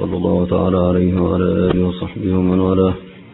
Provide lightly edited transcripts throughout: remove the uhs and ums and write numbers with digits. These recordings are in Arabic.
صلى الله تعالى عليه وعلى آله وصحبه ومن والاه.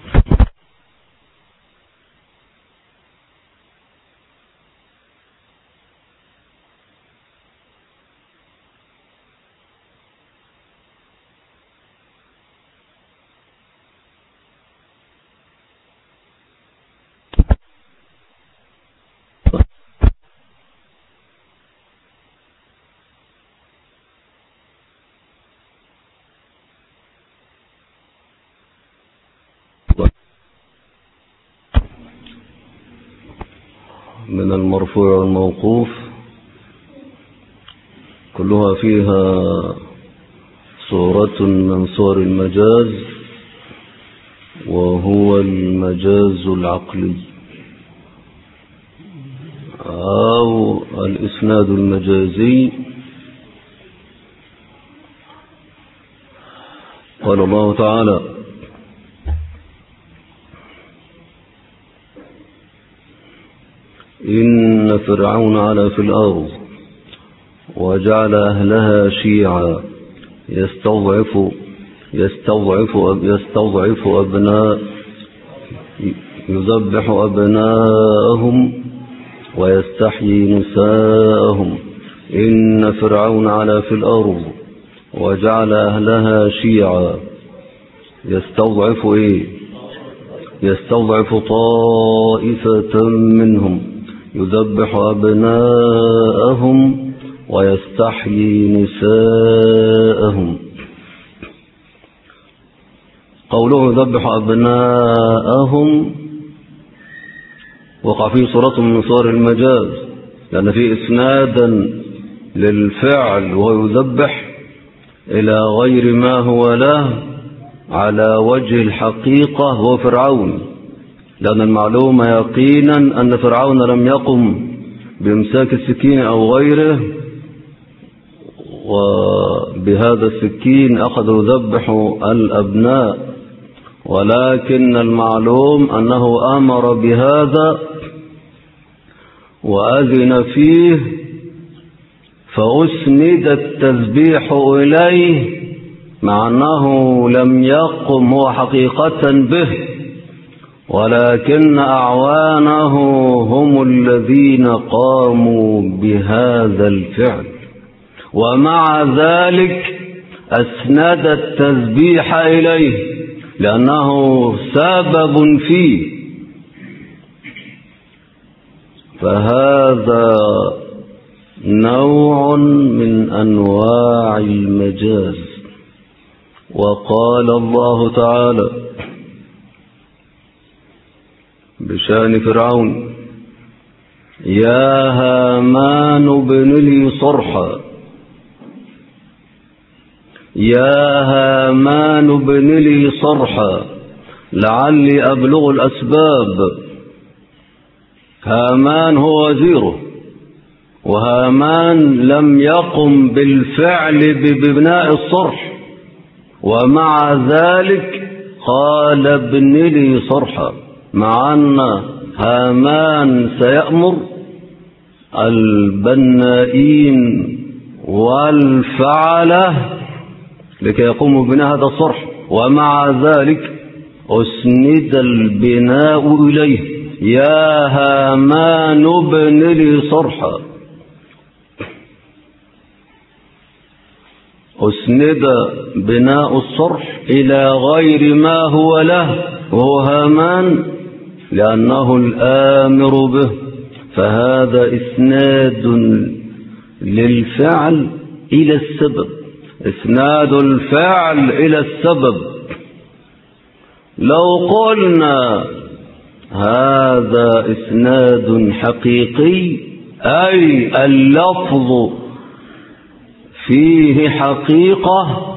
من المرفوع والموقوف كلها فيها صورة من صور المجاز، وهو المجاز العقلي أو الإسناد المجازي. قال الله تعالى: إن فرعون علا في الأرض وجعل أهلها شيعا يذبح أبناءهم ويستحيي نساءهم. إن فرعون علا في الأرض وجعل أهلها شيعا يستضعف طائفة منهم يذبح أبناءهم ويستحيي نساءهم. قوله يذبح أبناءهم وقع فيه صورة من صور المجاز، لأن فيه إسنادا للفعل وهو يذبح إلى غير ما هو له على وجه الحقيقة هو فرعون، لأن المعلوم يقينا أن فرعون لم يقم بإمساك السكين أو غيره وبهذا السكين أخذ يذبح الأبناء، ولكن المعلوم أنه أمر بهذا وأذن فيه، فأسند التذبيح إليه مع أنه لم يقم هو حقيقة به، ولكن أعوانه هم الذين قاموا بهذا الفعل، ومع ذلك أسند التذبيح إليه لأنه سبب فيه. فهذا نوع من أنواع المجاز. وقال الله تعالى بشأن فرعون: يا هامان ابن لي صرحا لعلي أبلغ الأسباب. هامان هو وزيره، وهامان لم يقم بالفعل ببناء الصرح، ومع ذلك قال ابن لي صرحا، مع أن هامان سيأمر البنائين والفعلة لكي يقوموا ببناء هذا الصرح، ومع ذلك أسند البناء إليه: يا هامان ابن لي صرحا. أسند بناء الصرح إلى غير ما هو له وهو هامان لأنه الآمر به، فهذا إسناد للفعل إلى السبب، إسناد الفعل إلى السبب. لو قلنا هذا إسناد حقيقي أي اللفظ فيه حقيقة،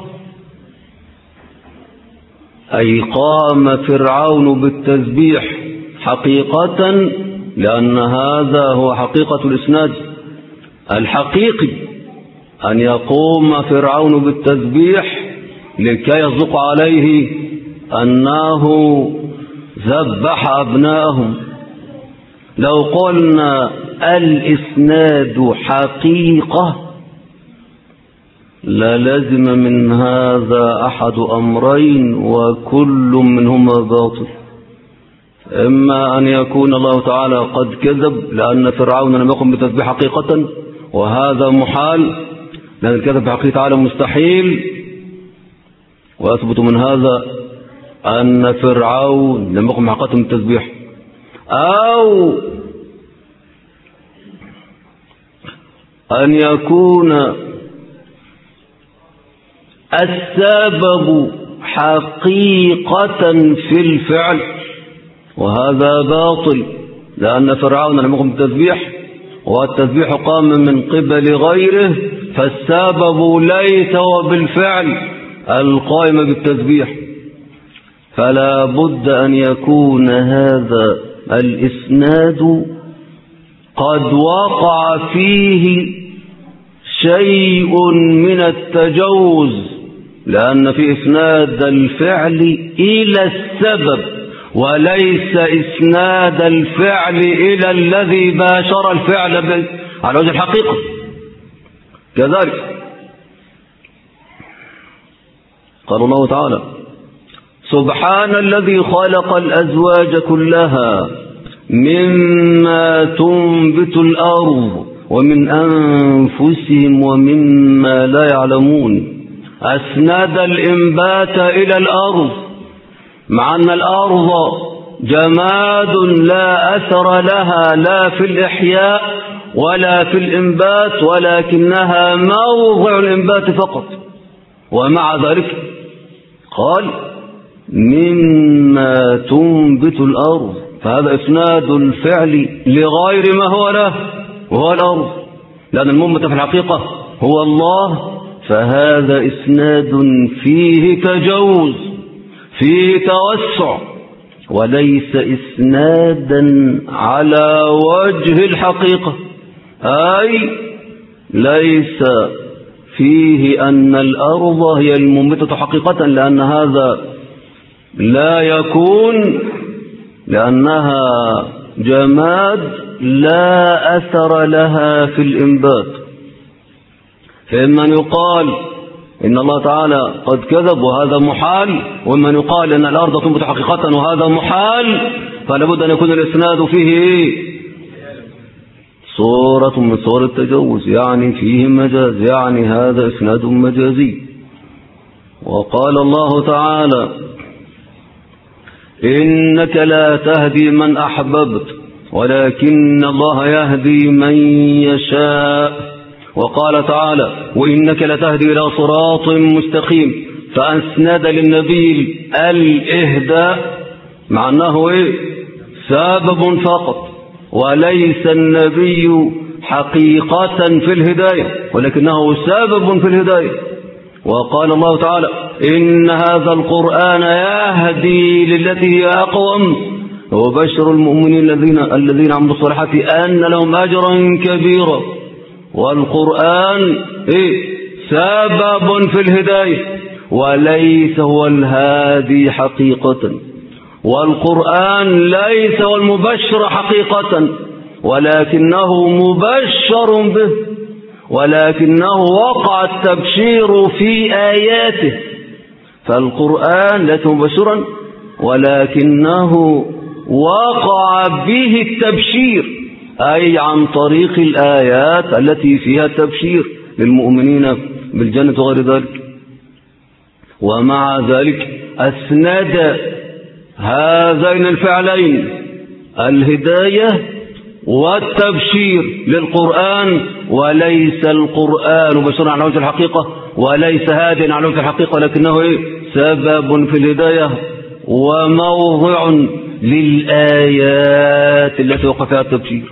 أي قام فرعون بالتذبيح حقيقة، لأن هذا هو حقيقة الإسناد الحقيقي، أن يقوم فرعون بالتذبيح لكي يصدق عليه أنه ذبح أبنائهم. لو قلنا الإسناد حقيقة للزم من هذا أحد أمرين وكل منهما باطل. إما أن يكون الله تعالى قد كذب لأن فرعون لم يقم بتسبيح حقيقة، وهذا محال لأن الكذب بحقيقة تعالى مستحيل، ويثبت من هذا أن فرعون لم يقم بحقيقة بالتسبيح، أو أن يكون السبب حقيقة في الفعل، وهذا باطل لأن فرعون لم يقم بالتسبيح، والتسبيح قام من قبل غيره، فالسبب ليس هو بالفعل القائم بالتسبيح. فلا بد أن يكون هذا الإسناد قد وقع فيه شيء من التجوز، لأن في إسناد الفعل إلى السبب وليس إسناد الفعل إلى الذي باشر الفعل على وجه الحقيقة. كذلك قال الله تعالى: سبحان الذي خلق الأزواج كلها مما تنبت الأرض ومن أنفسهم ومما لا يعلمون. أسند الإنبات إلى الأرض مع أن الأرض جماد لا أثر لها لا في الإحياء ولا في الإنبات، ولكنها موضع الإنبات فقط، ومع ذلك قال مما تنبت الأرض، فهذا إسناد الفعل لغير ما هو له وهو الأرض، لأن المنبت في الحقيقة هو الله، فهذا إسناد فيه تجوز فيه توسع، وليس إسنادا على وجه الحقيقة، أي ليس فيه أن الأرض هي المنبتة حقيقة، لأن هذا لا يكون، لأنها جماد لا أثر لها في الإنبات. فإما أن يقال إن الله تعالى قد كذب وهذا محال، وإما أن يقال إن الأرض تنبت حقيقة وهذا محال، فلا بد أن يكون الإسناد فيه صورة من صور التجوز، يعني فيه مجاز، يعني هذا إسناد مجازي. وقال الله تعالى: إنك لا تهدي من أحببت ولكن الله يهدي من يشاء. وقال تعالى: وإنك لتهدي إلى صراط مستقيم، فأسند للنبي الإهداء مع أنه سبب فقط، وليس النبي حقيقة في الهداية ولكنه سبب في الهداية. وقال الله تعالى: إن هذا القرآن يهدي للتي هي أقوم وبشر المؤمنين الذين عملوا الصالحات أن لهم أجرا كبيرا. والقرآن سبب في الهداية وليس هو الهادي حقيقة، والقرآن ليس هو المبشر حقيقة ولكنه مبشر به، ولكنه وقع التبشير في آياته. فالقرآن ليس مبشرا ولكنه وقع به التبشير، أي عن طريق الآيات التي فيها التبشير للمؤمنين بالجنة وغير ذلك. ومع ذلك أسند هذين الفعلين الهداية والتبشير للقرآن، وليس القرآن بشرا على وجه الحقيقة وليس هادٍ على وجه الحقيقة، لكنه سبب في الهداية وموضع للآيات التي وقع فيها التبشير.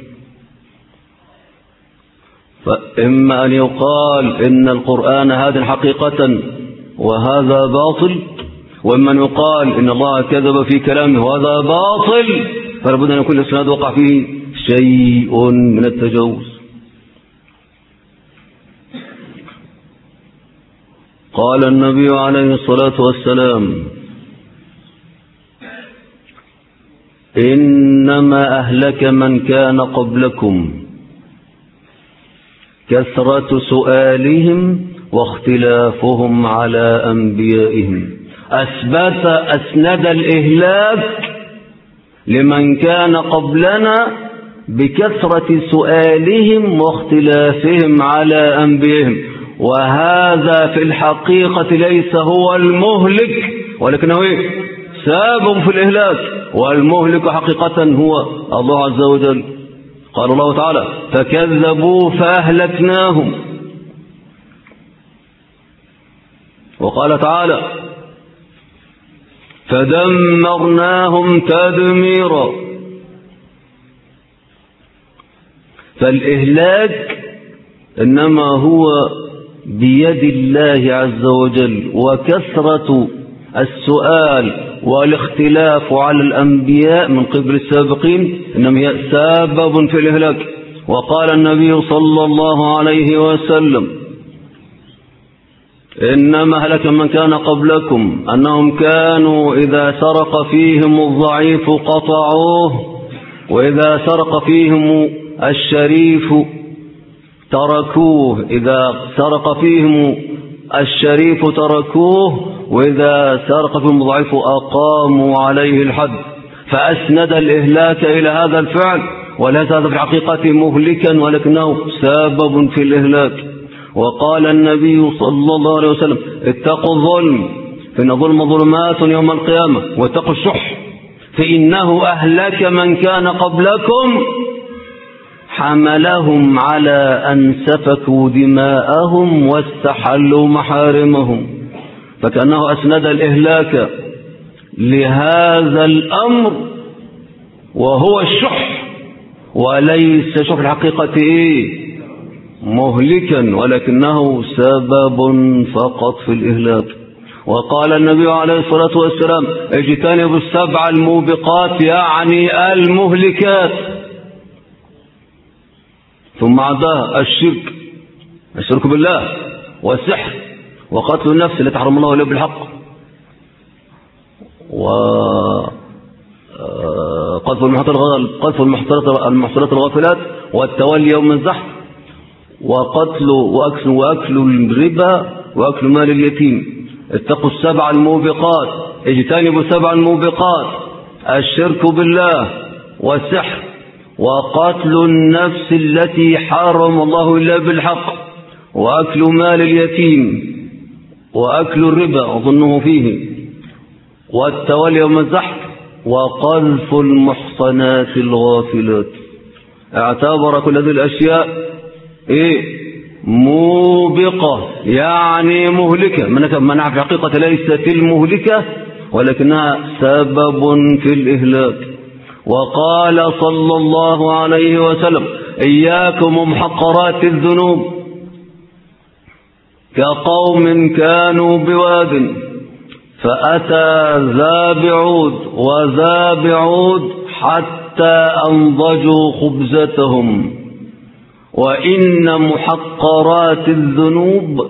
فإما أن يقال إن القرآن هادٍ حقيقة وهذا باطل، وإما أن يقال إن الله كذب في كلامه وهذا باطل، فلا بد أن يكون الإسناد وقع فيه شيء من التجوز. قال النبي عليه الصلاة والسلام: إنما أهلك من كان قبلكم كثرة سؤالهم واختلافهم على أنبيائهم. أسند الإهلاك لمن كان قبلنا بكثرة سؤالهم واختلافهم على أنبيائهم، وهذا في الحقيقة ليس هو المهلك، ولكنه سبب في الإهلاك، والمهلك حقيقة هو الله عز وجل. قال الله تعالى: فكذبوا فأهلكناهم. وقال تعالى: فدمرناهم تدميرا. فالإهلاك إنما هو بيد الله عز وجل، وكثرة السؤال والاختلاف على الأنبياء من قبل السابقين إنما هي سبب في الإهلاك. وقال النبي صلى الله عليه وسلم: إنما هلك من كان قبلكم أنهم كانوا إذا سرق فيهم الضعيف قطعوه، وإذا سرق فيهم الشريف تركوه، إذا سرق فيهم الشريف تركوه، وإذا سرق فيهم الضعيف أقاموا عليه الحد. فأسند الإهلاك إلى هذا الفعل، وليس هذا في الحقيقة مهلكا ولكنه سبب في الإهلاك. وقال النبي صلى الله عليه وسلم: اتقوا الظلم فإن الظلم ظلمات يوم القيامة، واتقوا الشح فإنه أهلك من كان قبلكم حملهم على أن سفكوا دماءهم واستحلوا محارمهم. فكأنه أسند الإهلاك لهذا الأمر وهو الشح، وليس شح الحقيقة مهلكا، ولكنه سبب فقط في الإهلاك. وقال النبي عليه الصلاة والسلام: اجتنبوا السبع الموبقات، يعني المهلكات. ثم عداها الشرك بالله، والسحر، وقتل النفس التي حرم الله إلا بالحق، وقذف المحصنات الغافلات، والتولي يوم الزحف، وأكل الربا، وأكل مال اليتيم. اتقوا السبع الموبقات، اجتنبوا السبع الموبقات: الشرك بالله، والسحر، وقتل النفس التي حرم الله إلا بالحق، وأكل مال اليتيم، وأكل الربا أظنه فيه، والتولي يوم الزحف، وقذف المحصنات الغافلات. اعتبر كل هذه الأشياء موبقة، يعني مهلكة. منع في الحقيقة ليست المهلكة، ولكنها سبب في الإهلاك. وقال صلى الله عليه وسلم: إياكم ومحقرات الذنوب، كقوم كانوا بواد فأتى ذا بعود وذا بعود حتى أنضجوا خبزتهم، وإن محقرات الذنوب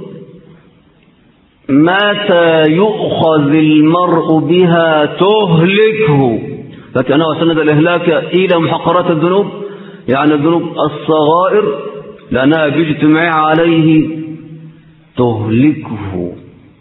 متى يؤخذ المرء بها تهلكه. فكأنه سند الإهلاك إلى محقرات الذنوب، يعني الذنوب الصغائر، لأنها باجتماع عليه تهلكه.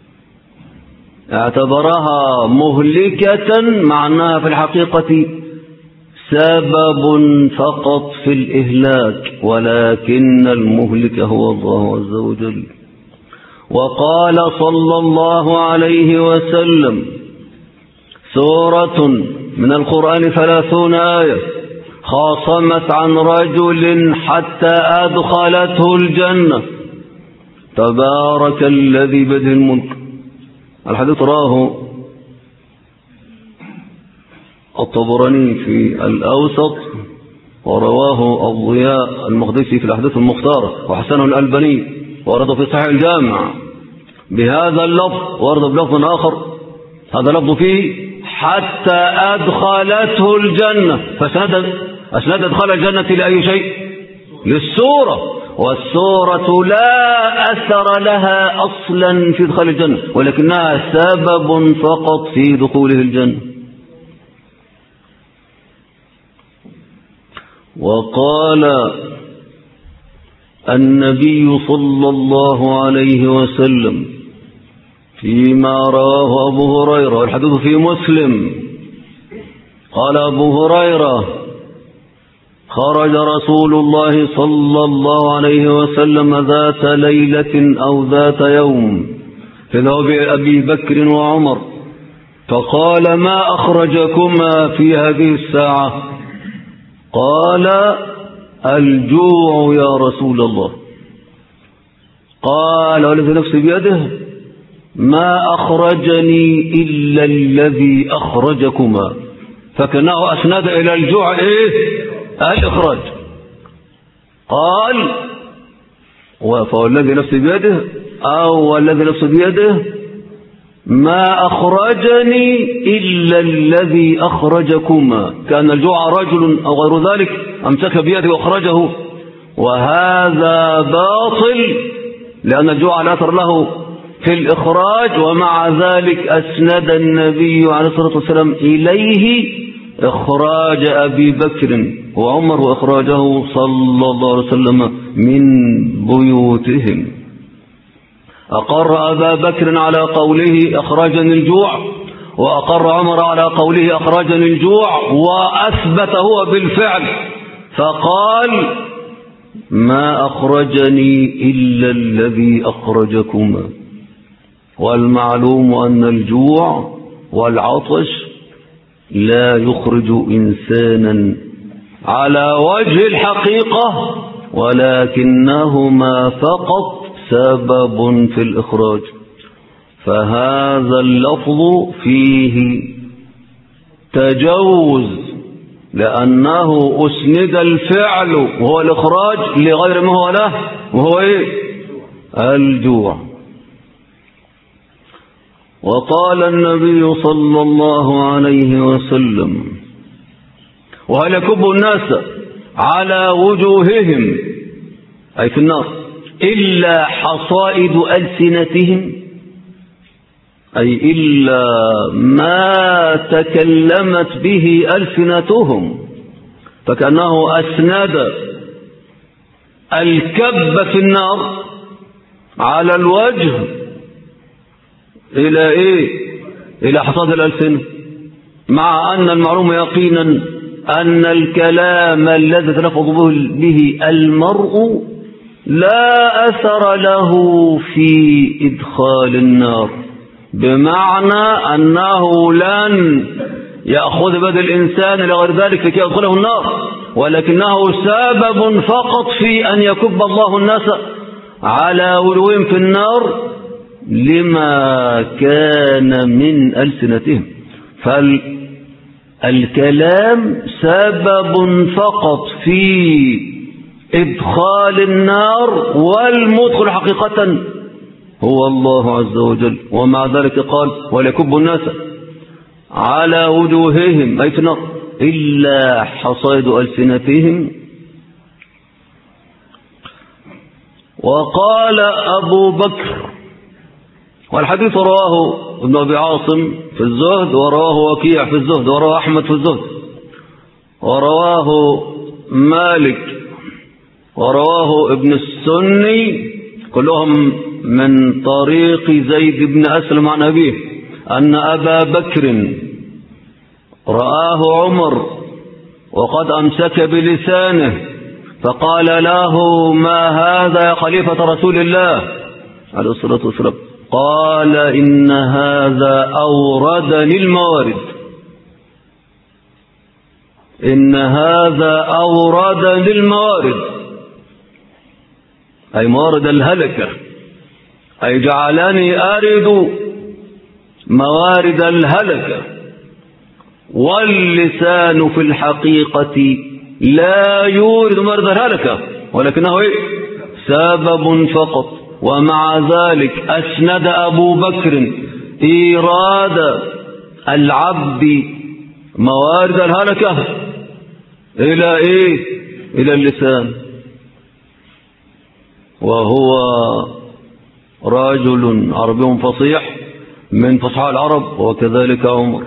اعتبرها مهلكة معناها في الحقيقة سبب فقط في الإهلاك، ولكن المهلك هو الله عز وجل. وقال صلى الله عليه وسلم: سورة من القرآن 30 آية خاصمت عن رجل حتى أدخلته الجنة، تبارك الذي بيده الملك. الحديث راه الطبراني في الأوسط، ورواه الضياء المقدسي في الأحاديث المختارة، وحسنه الألباني، ورد في صحيح الجامع بهذا اللفظ، ورد بلفظ آخر هذا لفظ فيه حتى أدخلته الجنة. فأسند أدخل الجنة لأي شيء؟ للسورة، والسورة لا أثر لها أصلا في دخول الجنة، ولكنها سبب فقط في دخوله الجنة. وقال النبي صلى الله عليه وسلم فيما رواه أبو هريرة، الحديث في مسلم، قال أبو هريرة: خرج رسول الله صلى الله عليه وسلم ذات ليلة أو ذات يوم في ذهاب أبي بكر وعمر، فقال: ما أخرجكما في هذه الساعة؟ قال: الجوع يا رسول الله. قال: والذي نفسي بيده ما أخرجني إلا الذي أخرجكما، فكأنه أسند إلى الجوع الإخراج. قال: فوالذي نفسي بيده أو والذي نفسي بيده ما أخرجني إلا الذي أخرجكما، كان الجوع رجل أو غير ذلك أمسك بيده وأخرجه، وهذا باطل لأن الجوع لا أثر له في الإخراج، ومع ذلك أسند النبي عليه الصلاة والسلام إليه إخراج أبي بكر وعمر وإخراجه صلى الله عليه وسلم من بيوتهم. أقر أبا بكر على قوله أخرجني الجوع، وأقر عمر على قوله أخرجني الجوع، وأثبت هو بالفعل فقال: ما أخرجني إلا الذي أخرجكما. والمعلوم أن الجوع والعطش لا يخرج إنسانا على وجه الحقيقة، ولكنهما فقط سبب في الإخراج. فهذا اللفظ فيه تجوز لأنه أسند الفعل وهو الإخراج لغير ما هو له، وهو الجوع. وقال النبي صلى الله عليه وسلم: وهل يكب الناس على وجوههم أي في النار إلا حصائد ألسنتهم، أي إلا ما تكلمت به ألسنتهم، فكأنه أسند الكب في النار على الوجه إلى إلى حصاد الألسنة، مع أن المعلوم يقينا أن الكلام الذي تلفظ به المرء لا أثر له في إدخال النار، بمعنى أنه لن يأخذ بيد الإنسان لغير ذلك لكي يدخله النار، ولكنه سبب فقط في أن يكب الله الناس على وجوههم في النار لما كان من ألسنتهم. فالكلام سبب فقط في إدخال النار، والمدخل حقيقة هو الله عز وجل. ومع ذلك قال: وليكب الناس على وجوههم أي في النار إلا حصائد ألسنتهم. وقال أبو بكر، والحديث رواه ابن أبي عاصم في الزهد، ورواه وكيع في الزهد، ورواه أحمد في الزهد، ورواه مالك، ورواه ابن السني، كلهم من طريق زيد بن أسلم عن أبيه أن أبا بكر رآه عمر وقد أمسك بلسانه فقال له: ما هذا يا خليفة رسول الله عليه الصلاة والسلام؟ قال: إن هذا أوردني الموارد، إن هذا أوردني الموارد، أي موارد الهلكة، أي جعلني أرد موارد الهلكة. واللسان في الحقيقة لا يورد موارد الهلكة، ولكنه سبب فقط. ومع ذلك أسند أبو بكر إيراد العبد موارد الهلكة إلى إلى اللسان، وهو رجل عربي فصيح من فصحاء العرب، وكذلك عمر.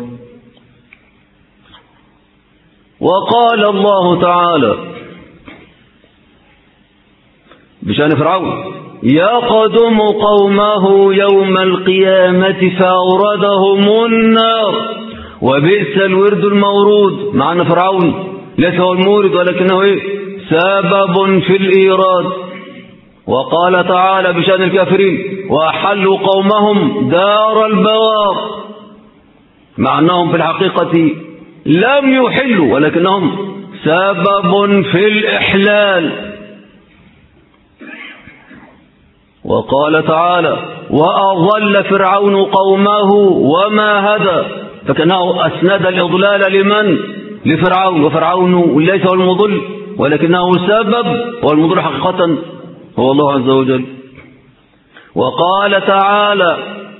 وقال الله تعالى: بشأن فرعون: يقدم قومه يوم القيامة فأوردهم النار وبئس الورد المورود. مع أن فرعون ليس هو المورد ولكنه سبب في الإيراد. وقال تعالى بشأن الكافرين: وأحلوا قومهم دار البوار، مع أنهم في الحقيقة لم يحلوا ولكنهم سبب في الإحلال. وقال تعالى: وأضل فرعون قومه وما هدى، فكأنه أسند الإضلال لمن؟ لفرعون، وفرعون ليس هو المضل ولكنه سبب، والمضل حقيقة هو الله عز وجل. وقال تعالى: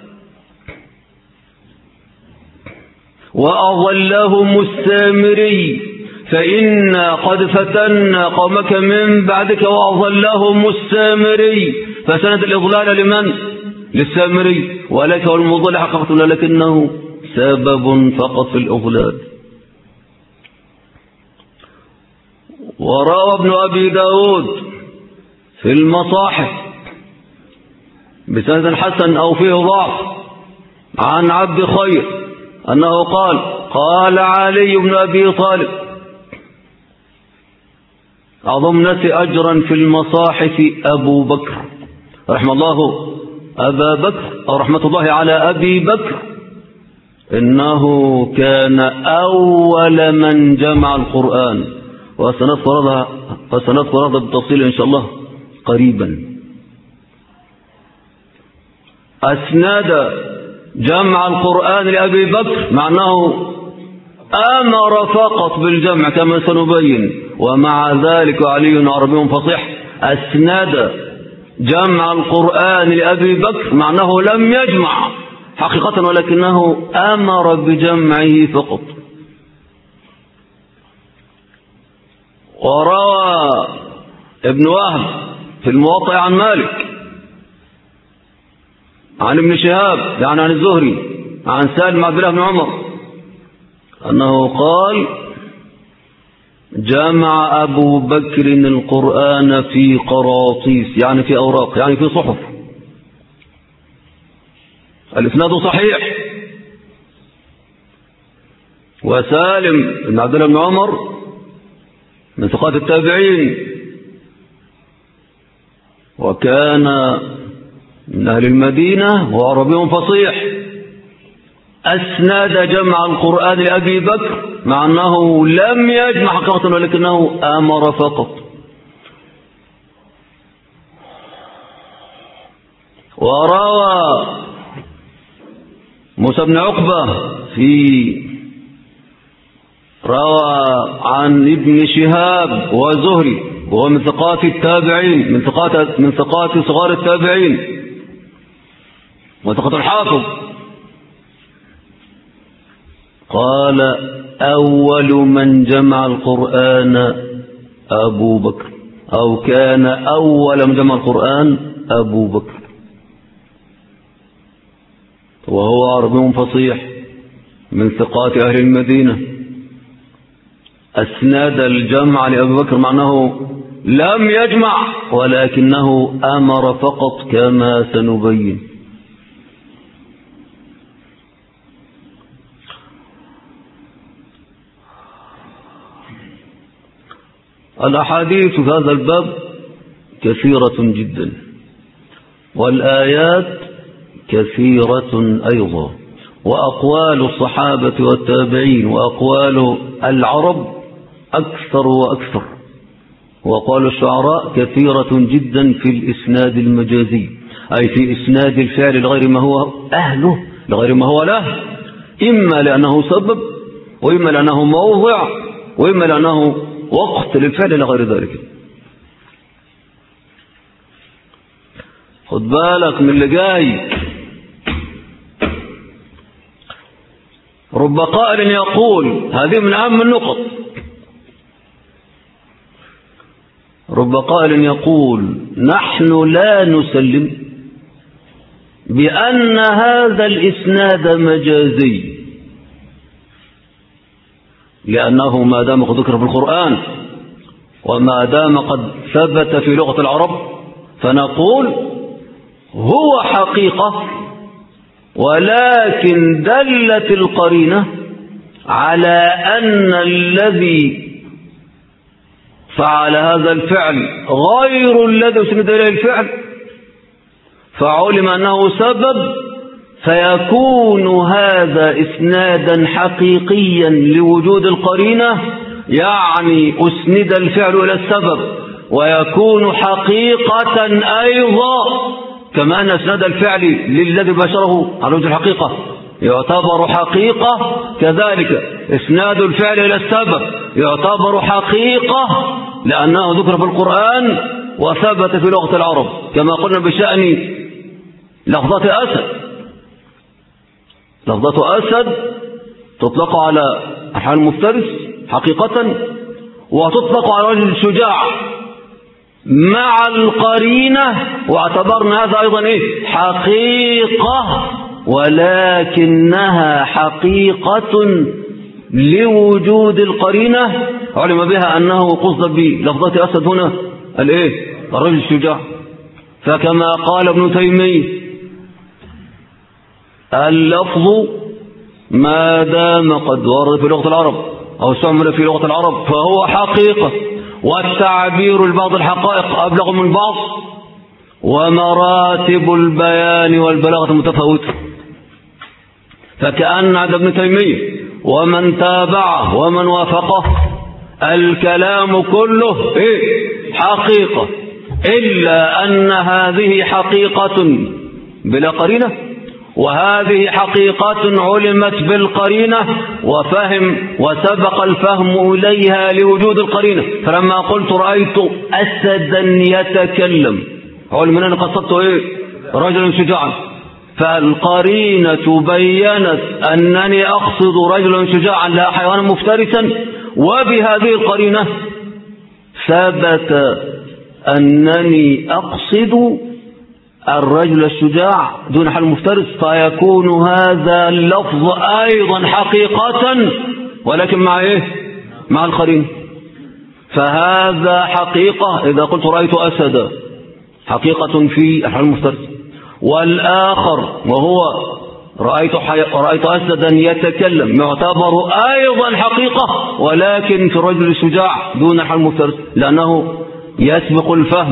وأضلهم السامري فإنا قد فتنا قومك من بعدك وأضلهم السامري، فسند الإضلال لمن؟ للسامري، وليس هو المضل حقيقة ولكنه سبب فقط في الإضلال. وروى ابن أبي داود في المصاحف بسند حسن أو فيه ضعف عن عبد خير أنه قال: قال علي بن أبي طالب: أعظم الناس أجرا في المصاحف أبو بكر، رحمه الله أبا بكر، أو رحمة الله على أبي بكر، إنه كان أول من جمع القرآن. وسنذكر هذا بالتفصيل إن شاء الله قريبا. أسند جمع القرآن لأبي بكر معناه أمر فقط بالجمع كما سنبين، ومع ذلك علي عربي فصيح أسند جمع القرآن لأبي بكر معناه لم يجمع حقيقة ولكنه أمر بجمعه فقط. وروى ابن وهب في الموطأ عن مالك عن ابن شهاب يعني عن الزهري عن سالم عبد الله بن عمر أنه قال: جمع أبو بكر القرآن في قراطيس، يعني في أوراق، يعني في صحف. الإسناد صحيح. وسالم بن عبد الله بن عمر من ثقات التابعين، وكان من أهل المدينة وعربي فصيح، أسند جمع القرآن لأبي بكر مع أنه لم يجمع حقيقة ولكنه أمر فقط. وروى موسى بن عقبة روى عن ابن شهاب وزهري وهو من ثقات التابعين، من ثقات صغار التابعين وثقة الحافظ، قال: أول من جمع القرآن أبو بكر، أو كان أول من جمع القرآن أبو بكر، وهو عربي فصيح من ثقات أهل المدينة. أسناد الجمع لأبي بكر معناه لم يجمع ولكنه أمر فقط كما سنبين. الأحاديث في هذا الباب كثيرة جدا، والآيات كثيرة أيضا، وأقوال الصحابة والتابعين وأقوال العرب أكثر وأكثر، وأقوال الشعراء كثيرة جدا في الإسناد المجازي، أي في إسناد الفعل لغير ما هو أهله، لغير ما هو له، إما لأنه سبب، وإما لأنه موضع، وإما لأنه وقت للفعل لغير ذلك. خد بالك من اللي جاي. رب قائل يقول، هذه من أهم النقط، رب قائل يقول: نحن لا نسلم بأن هذا الإسناد مجازي، لأنه ما دام قد ذكر في القرآن وما دام قد ثبت في لغة العرب فنقول هو حقيقة، ولكن دلت القرينة على أن الذي فعل هذا الفعل غير الذي أسند إليه الفعل، فعلم أنه سبب، فيكون هذا إسنادا حقيقيا لوجود القرينة، يعني أسند الفعل إلى السبب، ويكون حقيقة أيضا كما أن إسناد الفعل للذي بشره على وجه الحقيقة يعتبر حقيقة، كذلك إسناد الفعل إلى السبب يعتبر حقيقة لأنه ذكر في القرآن وثبت في لغة العرب، كما قلنا بشأن لفظة أسد. لفظة أسد تطلق على الحال المفترس حقيقة، وتطلق على رجل الشجاع مع القرينة، واعتبرنا هذا أيضا حقيقة، ولكنها حقيقة لوجود القرينة علم بها أنه قصد بلفظة أسد هنا الرجل الشجاع. فكما قال ابن تيمية اللفظ ما دام قد ورد في لغة العرب أو استعمل في لغة العرب فهو حقيقة، والتعبير لبعض الحقائق أبلغ من بعض، ومراتب البيان والبلاغة متفاوتة. فكأن عند ابن تيمية ومن تابعه ومن وافقه الكلام كله حقيقة، إلا أن هذه حقيقة بلا قرينة، وهذه حقيقة علمت بالقرينة وفهم وسبق الفهم إليها لوجود القرينة. فلما قلت رأيت أسدا يتكلم علم أنني قصدت رجلا شجاعا، فالقرينة بيّنت أنني أقصد رجلا شجاعا لا حيوانا مفترسا، وبهذه القرينة ثبت أنني أقصد الرجل الشجاع دون حال المفترس، فيكون هذا اللفظ أيضا حقيقة، ولكن مع القرينة. فهذا حقيقة إذا قلت رأيت أسدا حقيقة في الحال المفترس، والآخر وهو رأيت أسدا يتكلم يعتبر أيضا حقيقة، ولكن في الرجل الشجاع دون الحال المفترس، لأنه يسبق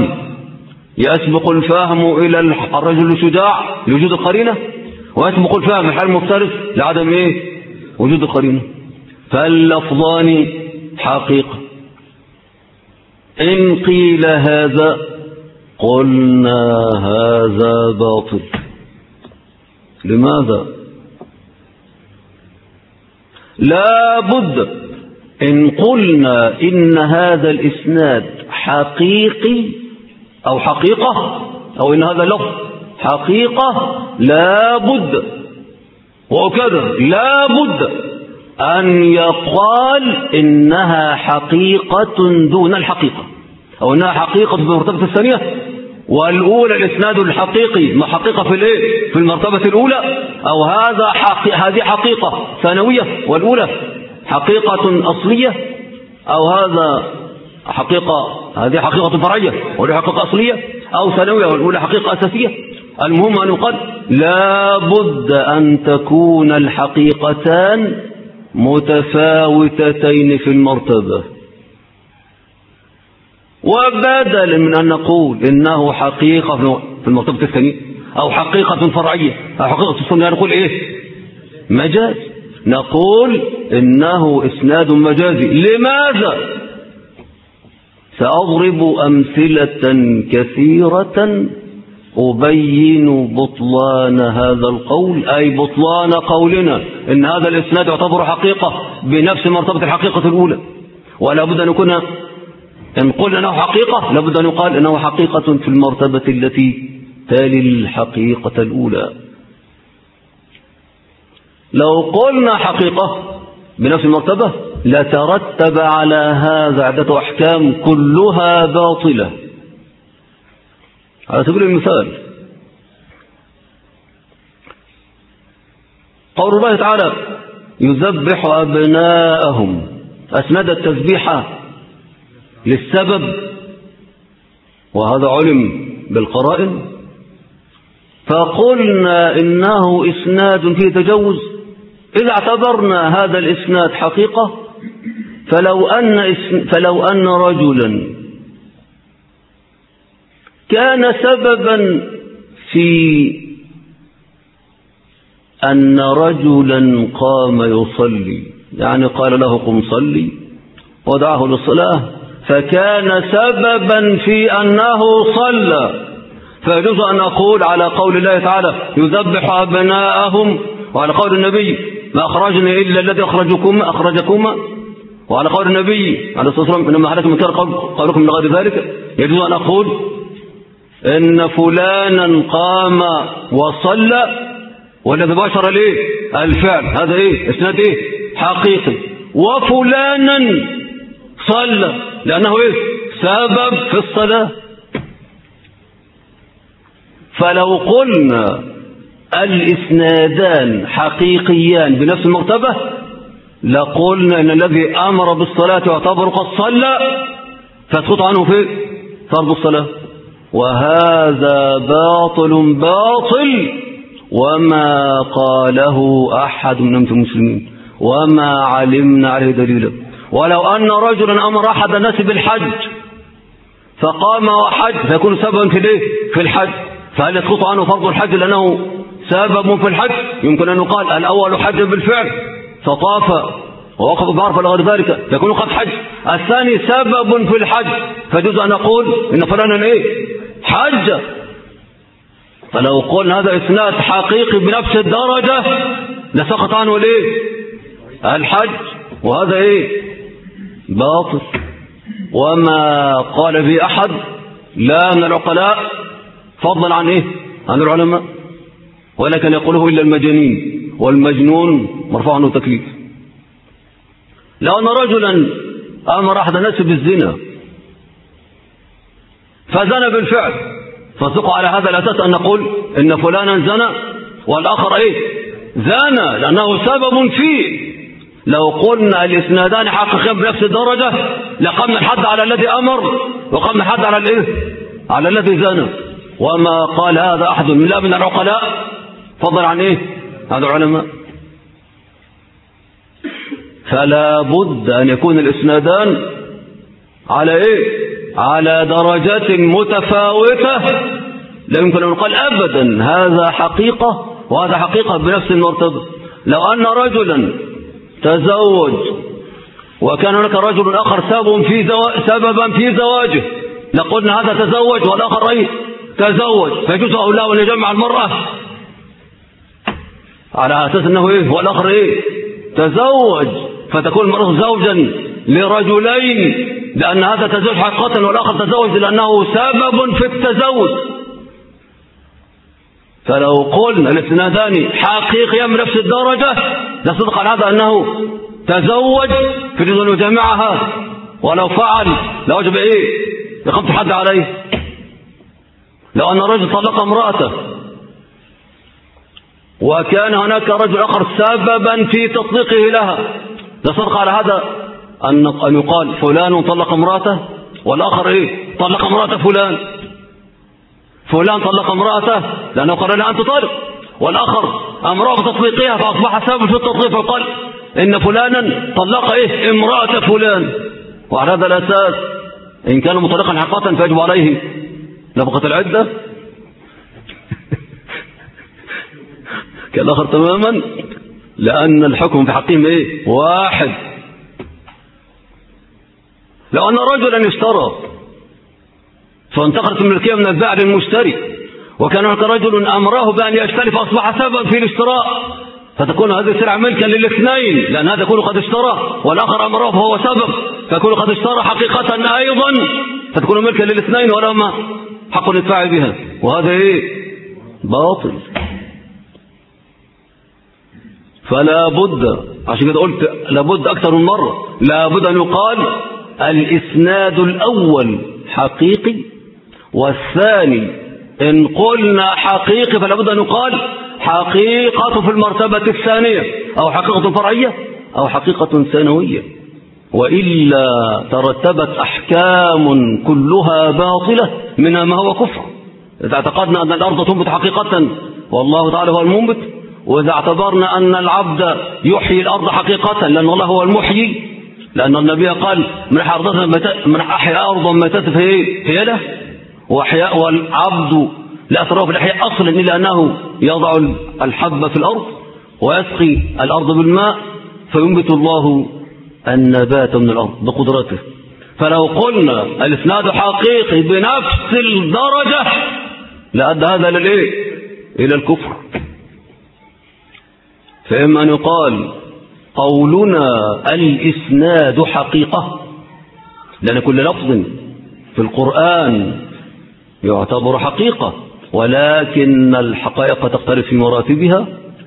الفهم إلى الرجل الشجاع لوجود القرينة، ويسبق الفهم الحال المفترس لعدم وجود القرينة. فاللفظان حقيقة. إن قيل هذا قلنا هذا باطل. لماذا؟ لا بد إن قلنا إن هذا الإسناد حقيقي أو حقيقة، أو إن هذا لفظ حقيقة، لا بد وكذا لا بد أن يقال إنها حقيقة دون الحقيقة، أو إنها حقيقة في المرتبة الثانية، والأولى الإسناد الحقيقي ما حقيقة في المرتبة الأولى، أو هذه حقيقة ثانوية والأولى حقيقة أصلية، أو هذه حقيقة فرعية والأولى حقيقة أصلية، أو ثانوية والأولى حقيقة أساسية. المهم أن يقال لا بد أن تكون الحقيقتان متفاوتتين في المرتبة. وبدلا من أن نقول إنه حقيقة في المرتبة الثانية أو حقيقة فرعية أو حقيقة السنة، نقول مجاز، نقول إنه إسناد مجازي. لماذا؟ سأضرب أمثلة كثيرة أبين بطلان هذا القول، أي بطلان قولنا إن هذا الإسناد يعتبر حقيقة بنفس مرتبة الحقيقة الأولى. ولا بد أن يكون إن قلنا أنه حقيقة لابد أن يقال أنه حقيقة في المرتبة التي تالي الحقيقة الأولى. لو قلنا حقيقة بنفس المرتبة لترتب على هذا عدة أحكام كلها باطلة. على سبيل المثال قول الله تعالى يذبح أبناءهم، أسند التذبيح للسبب، وهذا علم بالقرائن، فقلنا إنه إسناد فيه تجوز. إذا اعتبرنا هذا الإسناد حقيقة، فلو أن رجلا كان سببا في أن رجلا قام يصلي، يعني قال له قم صلي ودعاه للصلاة، فكان سببا في أنه صلى، فيجوز أن أقول على قول الله تعالى يذبح أبناءهم، وعلى قول النبي ما أخرجني إلا الذي أخرجكما، وعلى قول النبي عليه الصلاة والسلام إنما هلك من كان قولكم من غير ذلك، يجوز أن أقول إن فلانا قام وصلى والذي باشر ليه الفعل، هذا إيه إسناد إيه حقيقي، وفلانا صلى لأنه إيه سبب في الصلاة. فلو قلنا الإسنادان حقيقيان بنفس المرتبة لقلنا إن الذي أمر بالصلاة يعتبر قد صلى فاسقط عنه في فرض الصلاة، وهذا باطل وما قاله أحد من المسلمين وما علمنا عليه دليلا. ولو أن رجلا أمر أحد الناس بالحج فقام وحج فيكون سببا في الحج، فهل يسقط عنه فرض الحج لأنه سبب في الحج؟ يمكن أن يقال الأول حج بالفعل فطاف ووقف بعرفة لغير ذلك يكون قد حج، الثاني سبب في الحج فيجوز أن نقول إن فلانا إيه حج. فلو قلنا هذا إسناد حقيقي بنفس الدرجة لسقط عنه ليه الحج، وهذا إيه باطل وما قال به أحد لا من العقلاء فضلا عن إيه عن العلماء، ولا كان يقوله إلا المجانين، والمجنون مرفوع عنه تكليف. لو أن رجلا أمر أحد الناس بالزنا فزنى بالفعل فسقط على هذا الأساس أن نقول إن فلانا زنى والآخر إيه زنى لأنه سبب فيه. لو قلنا الإسنادان حقيقيا بنفس الدرجة لقمنا الحد على الذي أمر وقمنا الحد على الإيه على الذي زنى، وما قال هذا أحد من لا من العقلاء فضل عن إيه هذا العلماء. فلا بد أن يكون الإسنادان على إيه على درجات متفاوتة، لا يمكن أن يقال أبدا هذا حقيقة وهذا حقيقة بنفس المرتبة. لو أن رجلا تزوج وكان هناك رجل آخر سببا في زواجه لقلنا هذا تزوج والآخر أيه تزوج، فيجوز أو لا أن يجمع المرأة على أساس أنه إيه والآخر إيه تزوج، فتكون المرأة زوجا لرجلين لأن هذا تزوج حقيقة والآخر تزوج لأنه سبب في التزوج. فلو قلنا الاسنادان حقيقيا بنفس الدرجة لصدق على هذا أنه تزوج في جزء يجمعها، ولو فعل لوجب إيه يقام حد عليه. لو أن رجل طلق امرأته وكان هناك رجل آخر سببا في تطليقه لها لصدق على هذا أن يقال فلان طلق امرأته والآخر إيه طلق امرأة فلان طلق امرأته لأنه قال لها أنت طالق، والآخر أمره بتطليقها فأصبح سبب في التطليق فقال إن فلانا طلق إيه امرأة فلان، وعلى هذا الأساس إن كان مطلقا حقيقة فيجب عليه نفقة العدة كالآخر تماما، لأن الحكم في حقهم إيه واحد. لو أن رجلا اشترى فانتقلت الملكية من البائع للمشتري وكان هناك رجل أمره بأن يشتري فأصبح سببا في الاشتراء، فتكون هذه السلعة ملكا للاثنين لأن هذا يكون قد اشترى والآخر أمره فهو سبب فيكون قد اشترى حقيقة أيضا فتكون ملكا للاثنين ولهما حق الادفاع بها، وهذا إيه باطل. فلا بد عشان كده قلت لابد أكثر من مرة لابد أن يقال الإسناد الأول حقيقي، والثاني إن قلنا حقيقي فلابد أن يقال حقيقة في المرتبة الثانية أو حقيقة فرعية أو حقيقة ثانوية، وإلا ترتبت أحكام كلها باطلة منها ما هو كفر إذا اعتقدنا أن الأرض تنبت حقيقة والله تعالى هو المنبت، وإذا اعتبرنا أن العبد يحيي الأرض حقيقة لأن الله هو المحيي، لأن النبي قال من أحيا أرضا ميتة فهي له، والعبد لا أثره في الإحياء أصلا إلا أنه يضع الحب في الأرض ويسقي الأرض بالماء فينبت الله النبات من الأرض بقدرته. فلو قلنا الإسناد حقيقي بنفس الدرجة لأدى هذا إلى الكفر. فإما أن يقال قولنا الإسناد حقيقة، لأن كل لفظ في القرآن يعتبر حقيقة، ولكن الحقائق تختلف في مراتبها،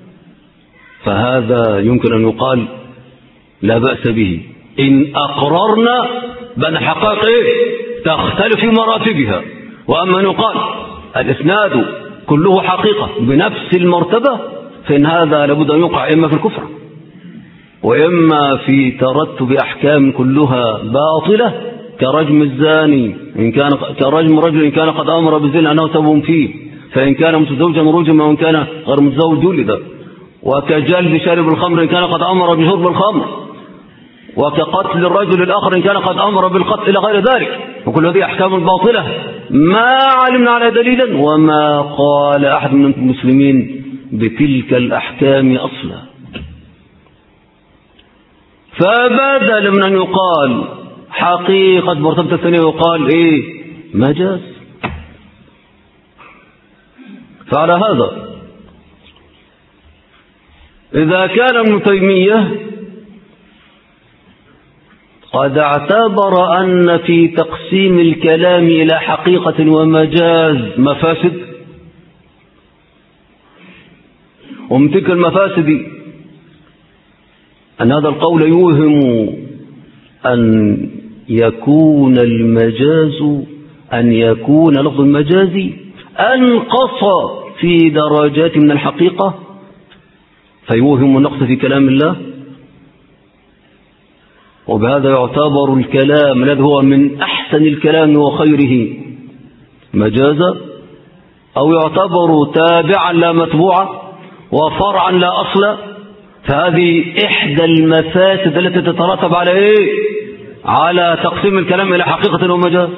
فهذا يمكن أن يقال لا بأس به إن أقررنا بأن الحقائق تختلف في مراتبها. وأما أن يقال الإسناد كله حقيقة بنفس المرتبة فإن هذا لابد أن يقع إما في الكفر وإما في ترتب أحكام كلها باطلة، كرجم الزاني كرجم رجل إن كان قد أمر بالزنا أنه سبب فيه، فإن كان متزوجا رجم وإن كان غير متزوج جلد، وكجلد شارب الخمر إن كان قد أمر بشرب الخمر، وكقتل الرجل الآخر إن كان قد أمر بالقتل إلى غير ذلك. وكل هذه أحكام باطلة ما علمنا على دليلا وما قال أحد من المسلمين بتلك الأحكام أصلا. فبدل من أن يقال حقيقة مرتبة الثانية يقال مجاز. فعلى هذا إذا كان ابن تيمية قد اعتبر أن في تقسيم الكلام إلى حقيقة ومجاز مفاسد، ومن تلك المفاسد أن هذا القول يوهم أن يكون لفظ المجاز أنقص في درجات من الحقيقة، فيوهم النقص في كلام الله، وبهذا يعتبر الكلام الذي هو من أحسن الكلام وخيره مجازا، أو يعتبر تابعا لا متبوعا وفرعا لا أصلا. فهذه إحدى المفاسد التي تترتب على على تقسيم الكلام إلى حقيقة ومجاز.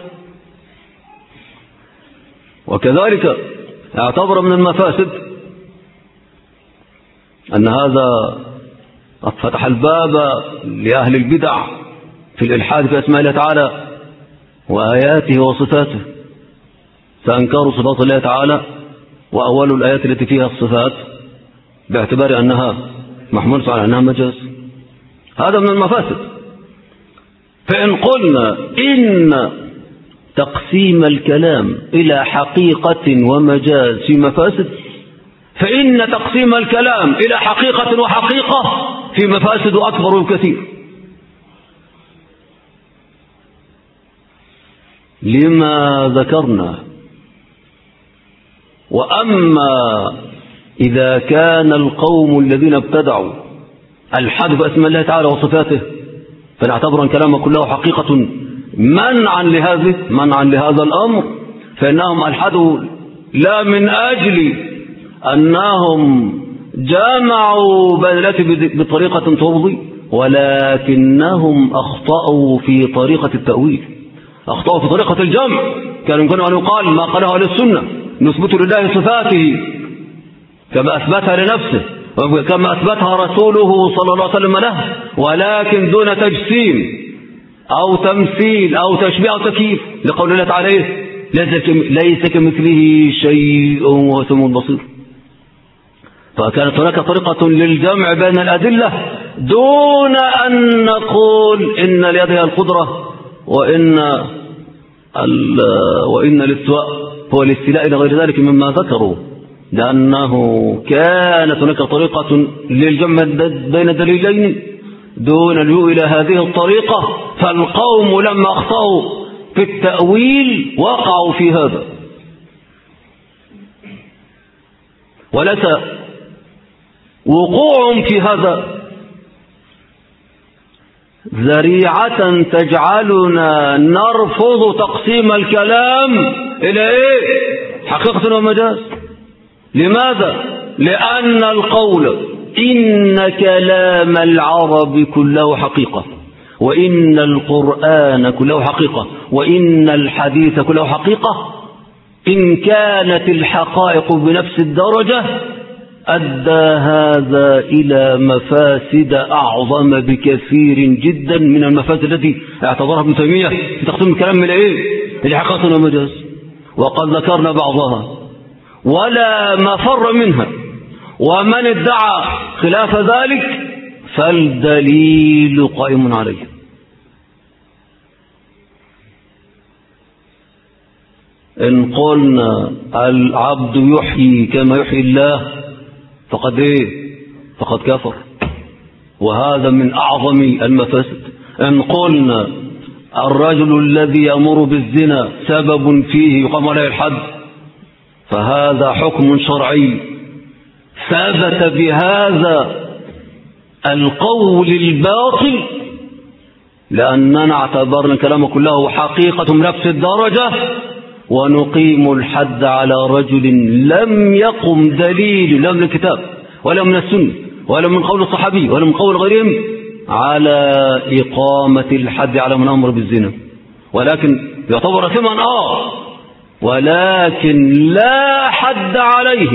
وكذلك اعتبر من المفاسد أن هذا قد فتح الباب لأهل البدع في الإلحاد في أسماء الله تعالى وآياته وصفاته، فأنكروا صفات الله تعالى وأول الآيات التي فيها الصفات باعتبار أنها محمولة على أنها مجاز. هذا من المفاسد. فإن قلنا إن تقسيم الكلام إلى حقيقة ومجاز في مفاسد، فإن تقسيم الكلام إلى حقيقة وحقيقة في مفاسد أكبر بكثير. لما ذكرنا. وأما إذا كان القوم الذين ابتدعوا الحد بأسماء الله تعالى وصفاته فنعتبر أن كلامه كله حقيقة منعا لهذا الأمر، فإنهم ألحدوا لا من أجل أنهم جامعوا بين بطريقة ترضي، ولكنهم أخطأوا في طريقة التأويل، أخطأوا في طريقة الجمع. كان يمكن أن يقال ما قاله أهل السنة نثبت لله صفاته كما أثبتها لنفسه وكما أثبتها رسوله صلى الله عليه وسلم له، ولكن دون تجسيم أو تمثيل أو تشبيه أو تكييف، لقول الله تعالى ليس كمثله شيء وهو السميع البصير. فكانت هناك طريقة للجمع بين الأدلة دون أن نقول إن ليدها القدرة وإن الاستواء هو الاستيلاء إلى غير ذلك مما ذكروا، لأنه كانت هناك طريقة للجمع بين دليلين دون اللجوء إلى هذه الطريقة، فالقوم لما أخطأوا في التأويل وقعوا في هذا. وليس وقوعهم في هذا ذريعة تجعلنا نرفض تقسيم الكلام إلى حقيقة ومجاز. لماذا؟ لأن القول إن كلام العرب كله حقيقة، وإن القرآن كله حقيقة، وإن الحديث كله حقيقة. إن كانت الحقائق بنفس الدرجة أدى هذا إلى مفاسد أعظم بكثير جدا من المفاسد التي اعتبرها ابن تيمية في تقسيم الكلام من الحقيقة ومجاز، وقد ذكرنا بعضها ولا مفر منها. ومن ادعى خلاف ذلك فالدليل قائم عليه. إن قلنا العبد يحيي كما يحيي الله فقد كفر، وهذا من أعظم المفاسد. إن قلنا الرجل الذي يأمر بالزنا سبب فيه يقام عليه الحد، فهذا حكم شرعي ثبت بهذا القول الباطل، لأننا اعتبرنا كلامه كله حقيقة من نفس الدرجة، ونقيم الحد على رجل لم يقم دليل لا من الكتاب ولا من السنة ولا من قول الصحابي ولا من قول غيرهم على إقامة الحد على من أمر بالزنا، ولكن يعتبر أثما ولكن لا حد عليه.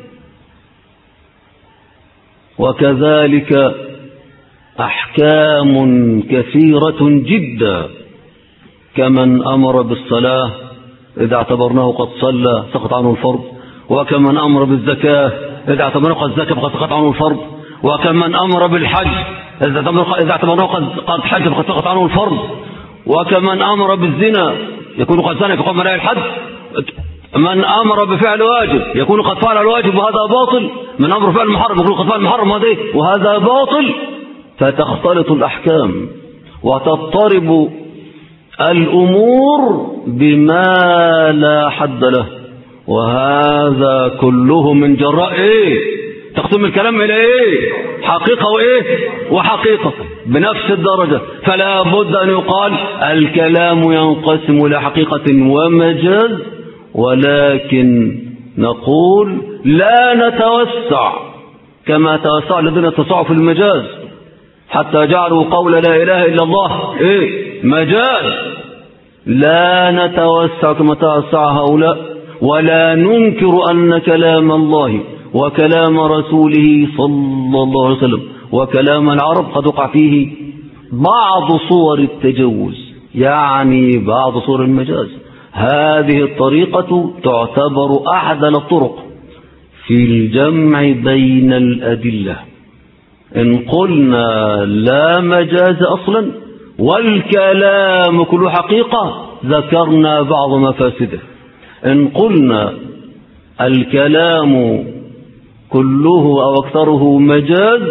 وكذلك أحكام كثيرة جدا، كمن أمر بالصلاة إذا اعتبرناه قد صلى سقط عنه الفرض، وكمن أمر بالزكاة إذا اعتبرناه قد زكى فقد سقط عنه الفرض، وكمن أمر بالحج إذا اعتبرناه قد حج فقد سقط عنه الفرض، وكمن أمر بالزنا يكون قد زنى فقام عليه الحد، من أمر بفعل واجب يكون قد فعل الواجب وهذا باطل، من أمر بفعل المحرم يكون قد فعل المحرم وهذا باطل. فتختلط الأحكام وتضطرب الأمور بما لا حد له، وهذا كله من جراء تقسيم الكلام إلى حقيقة وحقيقة بنفس الدرجة. فلا بد أن يقال الكلام ينقسم إلى حقيقة ومجاز، ولكن نقول لا نتوسع كما توسع الذين تسعوا في المجاز حتى جعلوا قول لا إله إلا الله مجاز. لا نتوسع كما توسع هؤلاء، ولا ننكر أن كلام الله وكلام رسوله صلى الله عليه وسلم وكلام العرب قد وقع فيه بعض صور التجوز، يعني بعض صور المجاز. هذه الطريقة تعتبر أحدث الطرق في الجمع بين الأدلة. إن قلنا لا مجاز أصلا والكلام كله حقيقة ذكرنا بعض مفاسده. إن قلنا الكلام كله أو أكثره مجاز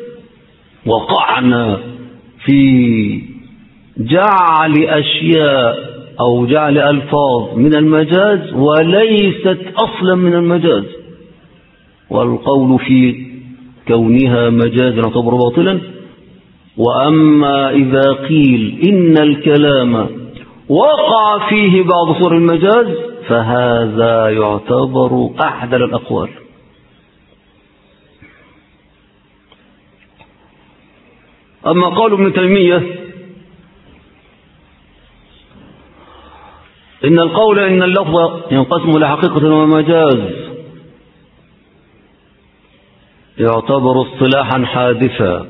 وقعنا في جعل أشياء أو جعل ألفاظ من المجاز وليست أصلا من المجاز، والقول في كونها مجازا يعتبر باطلا. وأما إذا قيل إن الكلام وقع فيه بعض صور المجاز فهذا يعتبر أحدث الأقوال. أما قول ابن تيمية إن القول إن اللفظ ينقسم إلى حقيقة ومجاز يعتبر اصطلاحا حادثا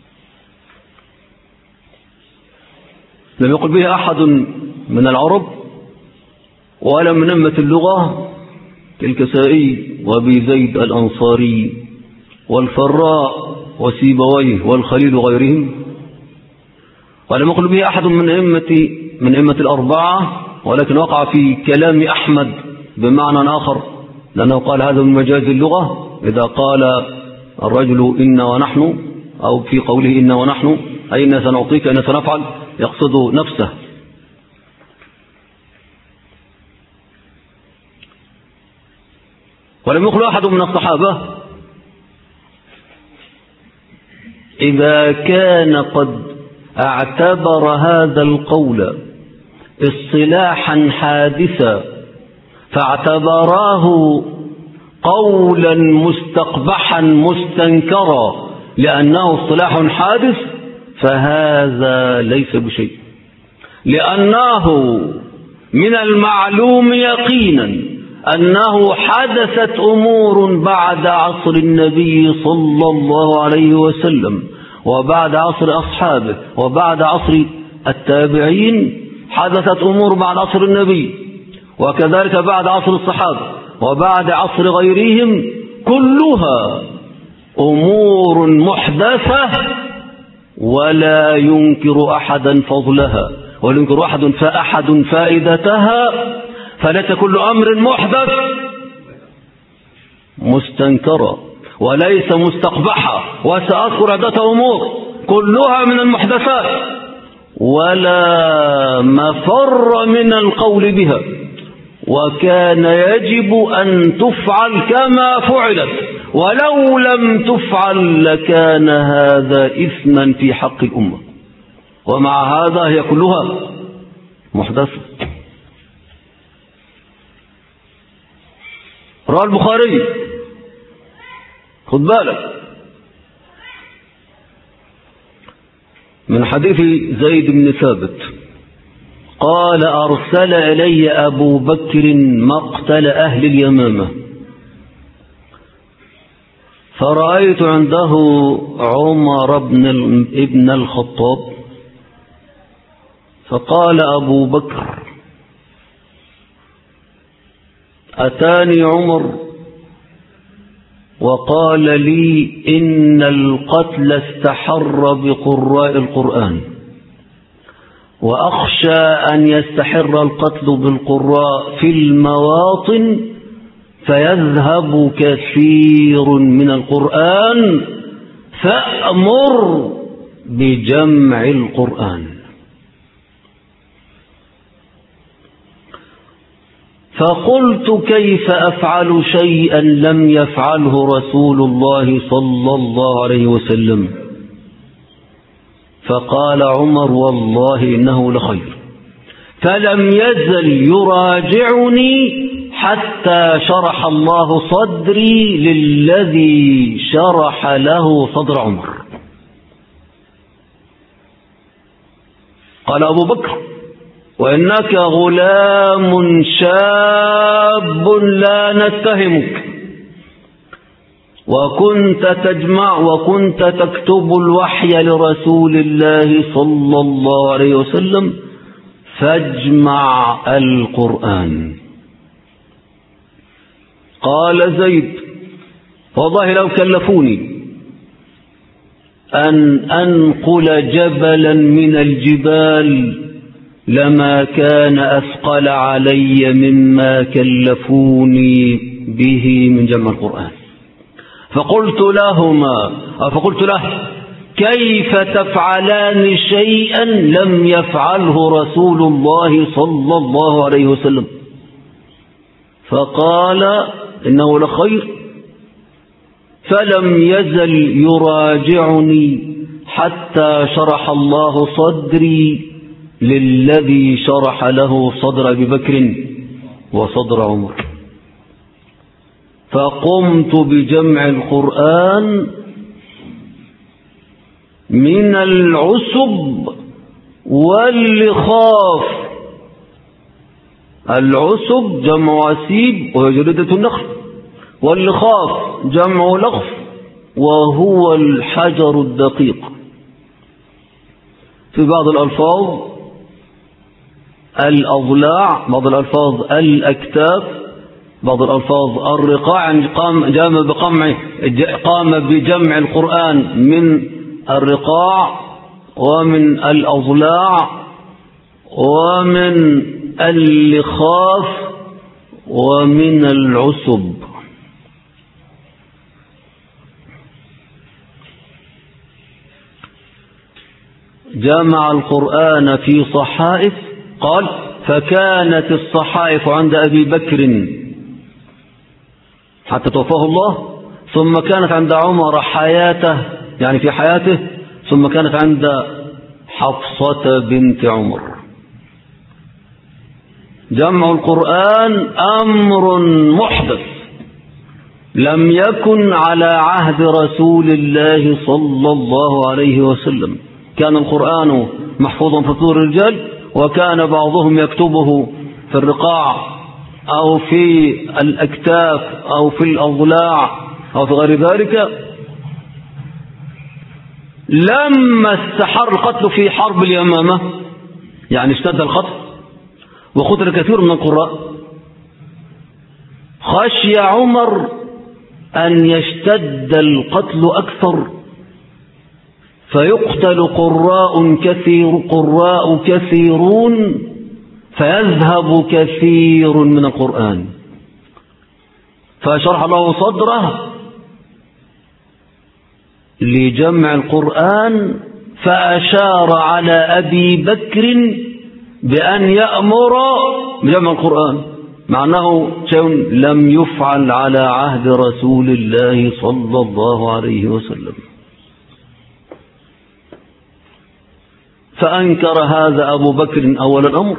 لم يقل به أحد من العرب ولا من أمة اللغة كالكسائي وابي زيد الأنصاري والفراء وسيبويه والخليل وغيرهم، ولم يقل به أحد من أمة الأربعة، ولكن وقع في كلام أحمد بمعنى آخر، لأنه قال هذا من مجاز اللغة إذا قال الرجل إن ونحن، أو في قوله إن ونحن أي إن سنعطيك إن سنفعل، يقصد نفسه. ولم يقل أحد من الصحابة إذا كان قد اعتبر هذا القول اصطلاحا حادثا فاعتبراه قولا مستقبحا مستنكرا لأنه اصطلاح حادث، فهذا ليس بشيء، لأنه من المعلوم يقينا أنه حدثت أمور بعد عصر النبي صلى الله عليه وسلم وبعد عصر أصحابه وبعد عصر التابعين، حدثت أمور بعد عصر النبي وكذلك بعد عصر الصحابة وبعد عصر غيرهم، كلها أمور محدثة ولا ينكر أحدا فضلها ولا ينكر أحد فائدتها، فليس كل أمر محدث مستنكرا وليس مستقبحا. وسأذكر عدة أمور كلها من المحدثات ولا مفر من القول بها، وكان يجب أن تفعل كما فعلت، ولو لم تفعل لكان هذا إثما في حق الأمة، ومع هذا هي كلها محدثة. رواه البخاري، خد بالك، من حديث زيد بن ثابت قال: أرسل إلي أبو بكر مقتل أهل اليمامة، فرأيت عنده عمر بن الخطاب، فقال أبو بكر: أتاني عمر وقال لي إن القتل استحر بقراء القرآن، وأخشى أن يستحر القتل بالقراء في المواطن فيذهب كثير من القرآن، فأمر بجمع القرآن. فقلت: كيف أفعل شيئا لم يفعله رسول الله صلى الله عليه وسلم؟ فقال عمر: والله إنه لخير. فلم يزل يراجعني حتى شرح الله صدري للذي شرح له صدر عمر. قال أبو بكر: وإنك غلام شاب لا نتهمك، وكنت تجمع وكنت تكتب الوحي لرسول الله صلى الله عليه وسلم، فاجمع القرآن. قال زيد: والله لو كلفوني أن أنقل جبلا من الجبال لما كان أثقل علي مما كلفوني به من جمع القرآن. فقلت له: كيف تفعلان شيئا لم يفعله رسول الله صلى الله عليه وسلم؟ فقال: إنه لخير. فلم يزل يراجعني حتى شرح الله صدري للذي شرح له صدر أبي بكر وصدر عمر، فقمت بجمع القرآن من العسب واللخاف. العسب جمع عسيب وهي جلدة النخل، واللخاف جمع لخف وهو الحجر الدقيق. في بعض الألفاظ الأضلاع، بعض الألفاظ الأكتاف، بعض الألفاظ الرقاع، يعني قام بجمع القرآن من الرقاع ومن الأضلاع ومن اللخاف ومن العسب. جمع القرآن في صحائف. قال: فكانت الصحائف عند أبي بكر حتى توفاه الله، ثم كانت عند عمر حياته، يعني في حياته، ثم كانت عند حفصة بنت عمر. جمع القرآن أمر محدث لم يكن على عهد رسول الله صلى الله عليه وسلم. كان القرآن محفوظا في صدور الرجال، وكان بعضهم يكتبه في الرقاع أو في الأكتاف أو في الأضلاع أو في غير ذلك. لما استحر القتل في حرب اليمامة، يعني اشتد القتل وقتل كثير من القراء، خشي عمر أن يشتد القتل أكثر فيقتل قراء كثيرون فيذهب كثير من القرآن. فشرح الله صدره لجمع القرآن، فأشار على أبي بكر بأن يأمر بجمع القرآن، مع أنه شيء لم يفعل على عهد رسول الله صلى الله عليه وسلم. فأنكر هذا أبو بكر أول الأمر،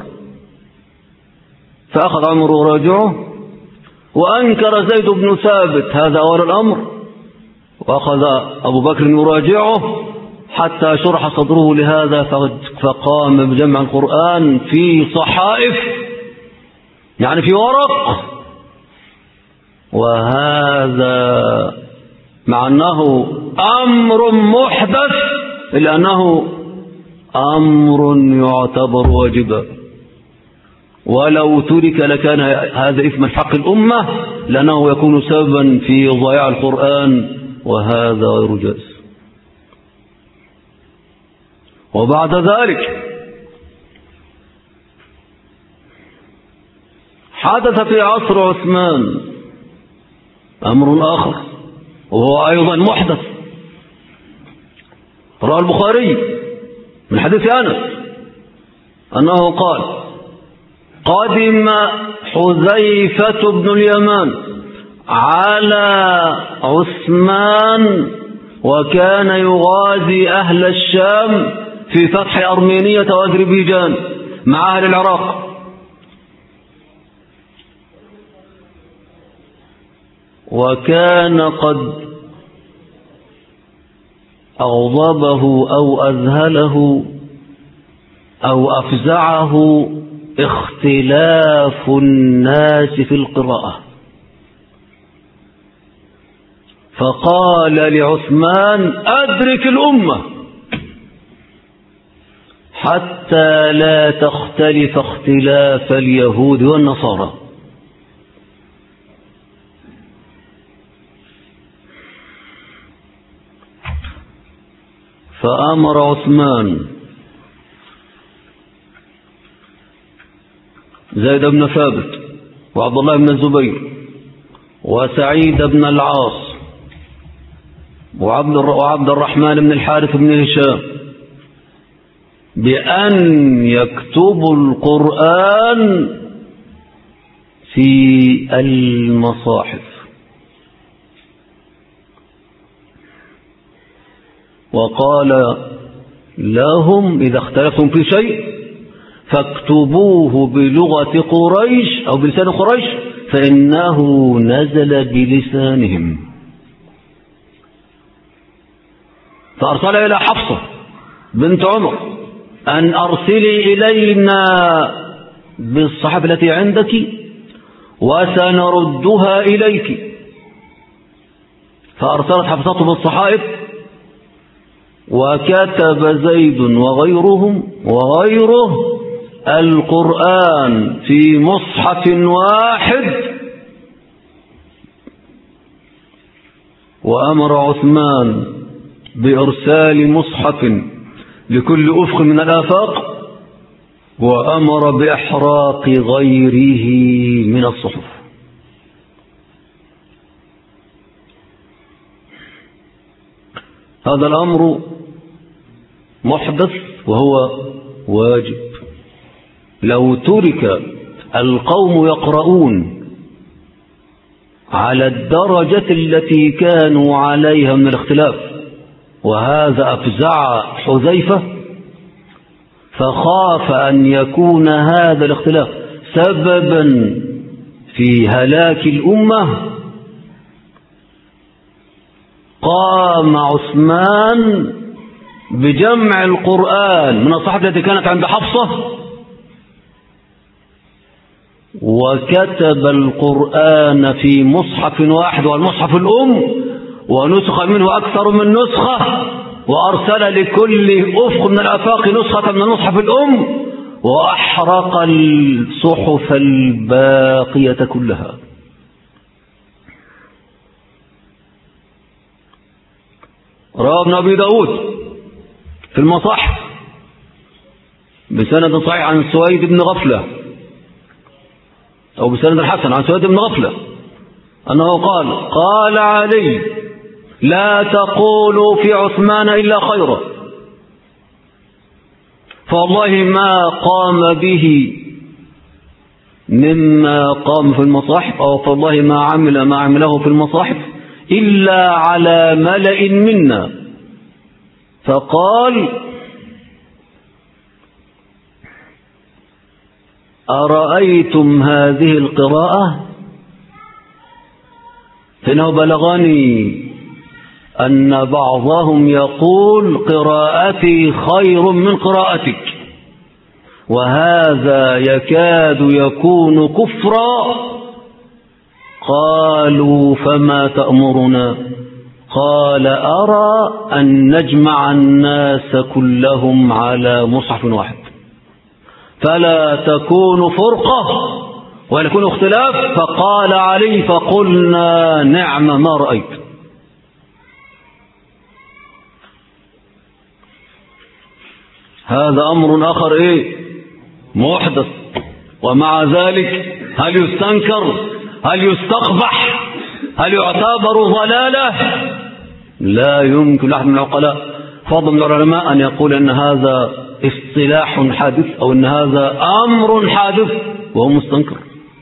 فأخذ عمر يراجعه، وأنكر زيد بن ثابت هذا أول الأمر، وأخذ أبو بكر يراجعه حتى شرح صدره لهذا، فقام بجمع القرآن في صحائف، يعني في ورق. وهذا مع أنه أمر محدث إلا أنه أمر يعتبر واجبا، ولو ترك لكان هذا إثم حق الأمة، لأنه يكون سببا في ضياع القرآن، وهذا غير جائز. وبعد ذلك حدث في عصر عثمان أمر آخر، وهو أيضا محدث. روى البخاري من حديث أنس أنه قال: قدم حذيفة بن اليمان على عثمان وكان يغازي أهل الشام في فتح أرمينية وأذربيجان مع أهل العراق، وكان قد أغضبه أو أذهله أو أفزعه اختلاف الناس في القراءة، فقال لعثمان: أدرك الأمة حتى لا تختلف اختلاف اليهود والنصارى. فأمر عثمان زيد بن ثابت وعبد الله بن الزبير وسعيد بن العاص وعبد الرحمن بن الحارث بن هشام بأن يكتبوا القرآن في المصاحف، وقال لهم: إذا اختلفتم في شيء فاكتبوه بلغة قريش أو بلسان قريش فإنه نزل بلسانهم. فأرسل إلى حفصة بنت عمر أن أرسلي إلينا بالصحف التي عندك وسنردها إليك. فأرسلت حفصة بالصحائف، وكتب زيد وغيره القرآن في مصحف واحد. وأمر عثمان بإرسال مصحف لكل أفق من الآفاق، وأمر بإحراق غيره من الصحف. هذا الأمر محدث وهو واجب. لو ترك القوم يقرؤون على الدرجة التي كانوا عليها من الاختلاف، وهذا أفزع حذيفة، فخاف أن يكون هذا الاختلاف سببا في هلاك الأمة قام عثمان بجمع القرآن من الصحف التي كانت عند حفصة وكتب القرآن في مصحف واحد والمصحف الأم ونسخ منه أكثر من نسخة وأرسل لكل أفق من الآفاق نسخة من المصحف الأم وأحرق الصحف الباقية كلها. روى ابن أبي داود في المصاحف بسند صحيح عن سويد بن غفلة أو بسند الحسن عن سويد بن غفلة أنه قال علي لا تقولوا في عثمان إلا خيرا فوالله ما قام به مما قام في المصاحف أو فوالله ما عمله في المصاحف إلا على ملأ منا. فقال أرأيتم هذه القراءة فإنه بلغني أن بعضهم يقول قراءتي خير من قراءتك وهذا يكاد يكون كفرا. قالوا فما تأمرنا؟ قال أرى أن نجمع الناس كلهم على مصحف واحد فلا تكون فرقة ولا يكون اختلاف. فقال علي فقلنا نعم ما رأيت. هذا أمر آخر محدث ومع ذلك هل يستنكر؟ هل يستقبح؟ هل يعتبر ضلالة؟ لا يمكن أحد من العقلاء فضل من العلماء أن يقول أن هذا اصطلاح حادث أو أن هذا أمر حادث وهو مستنكر.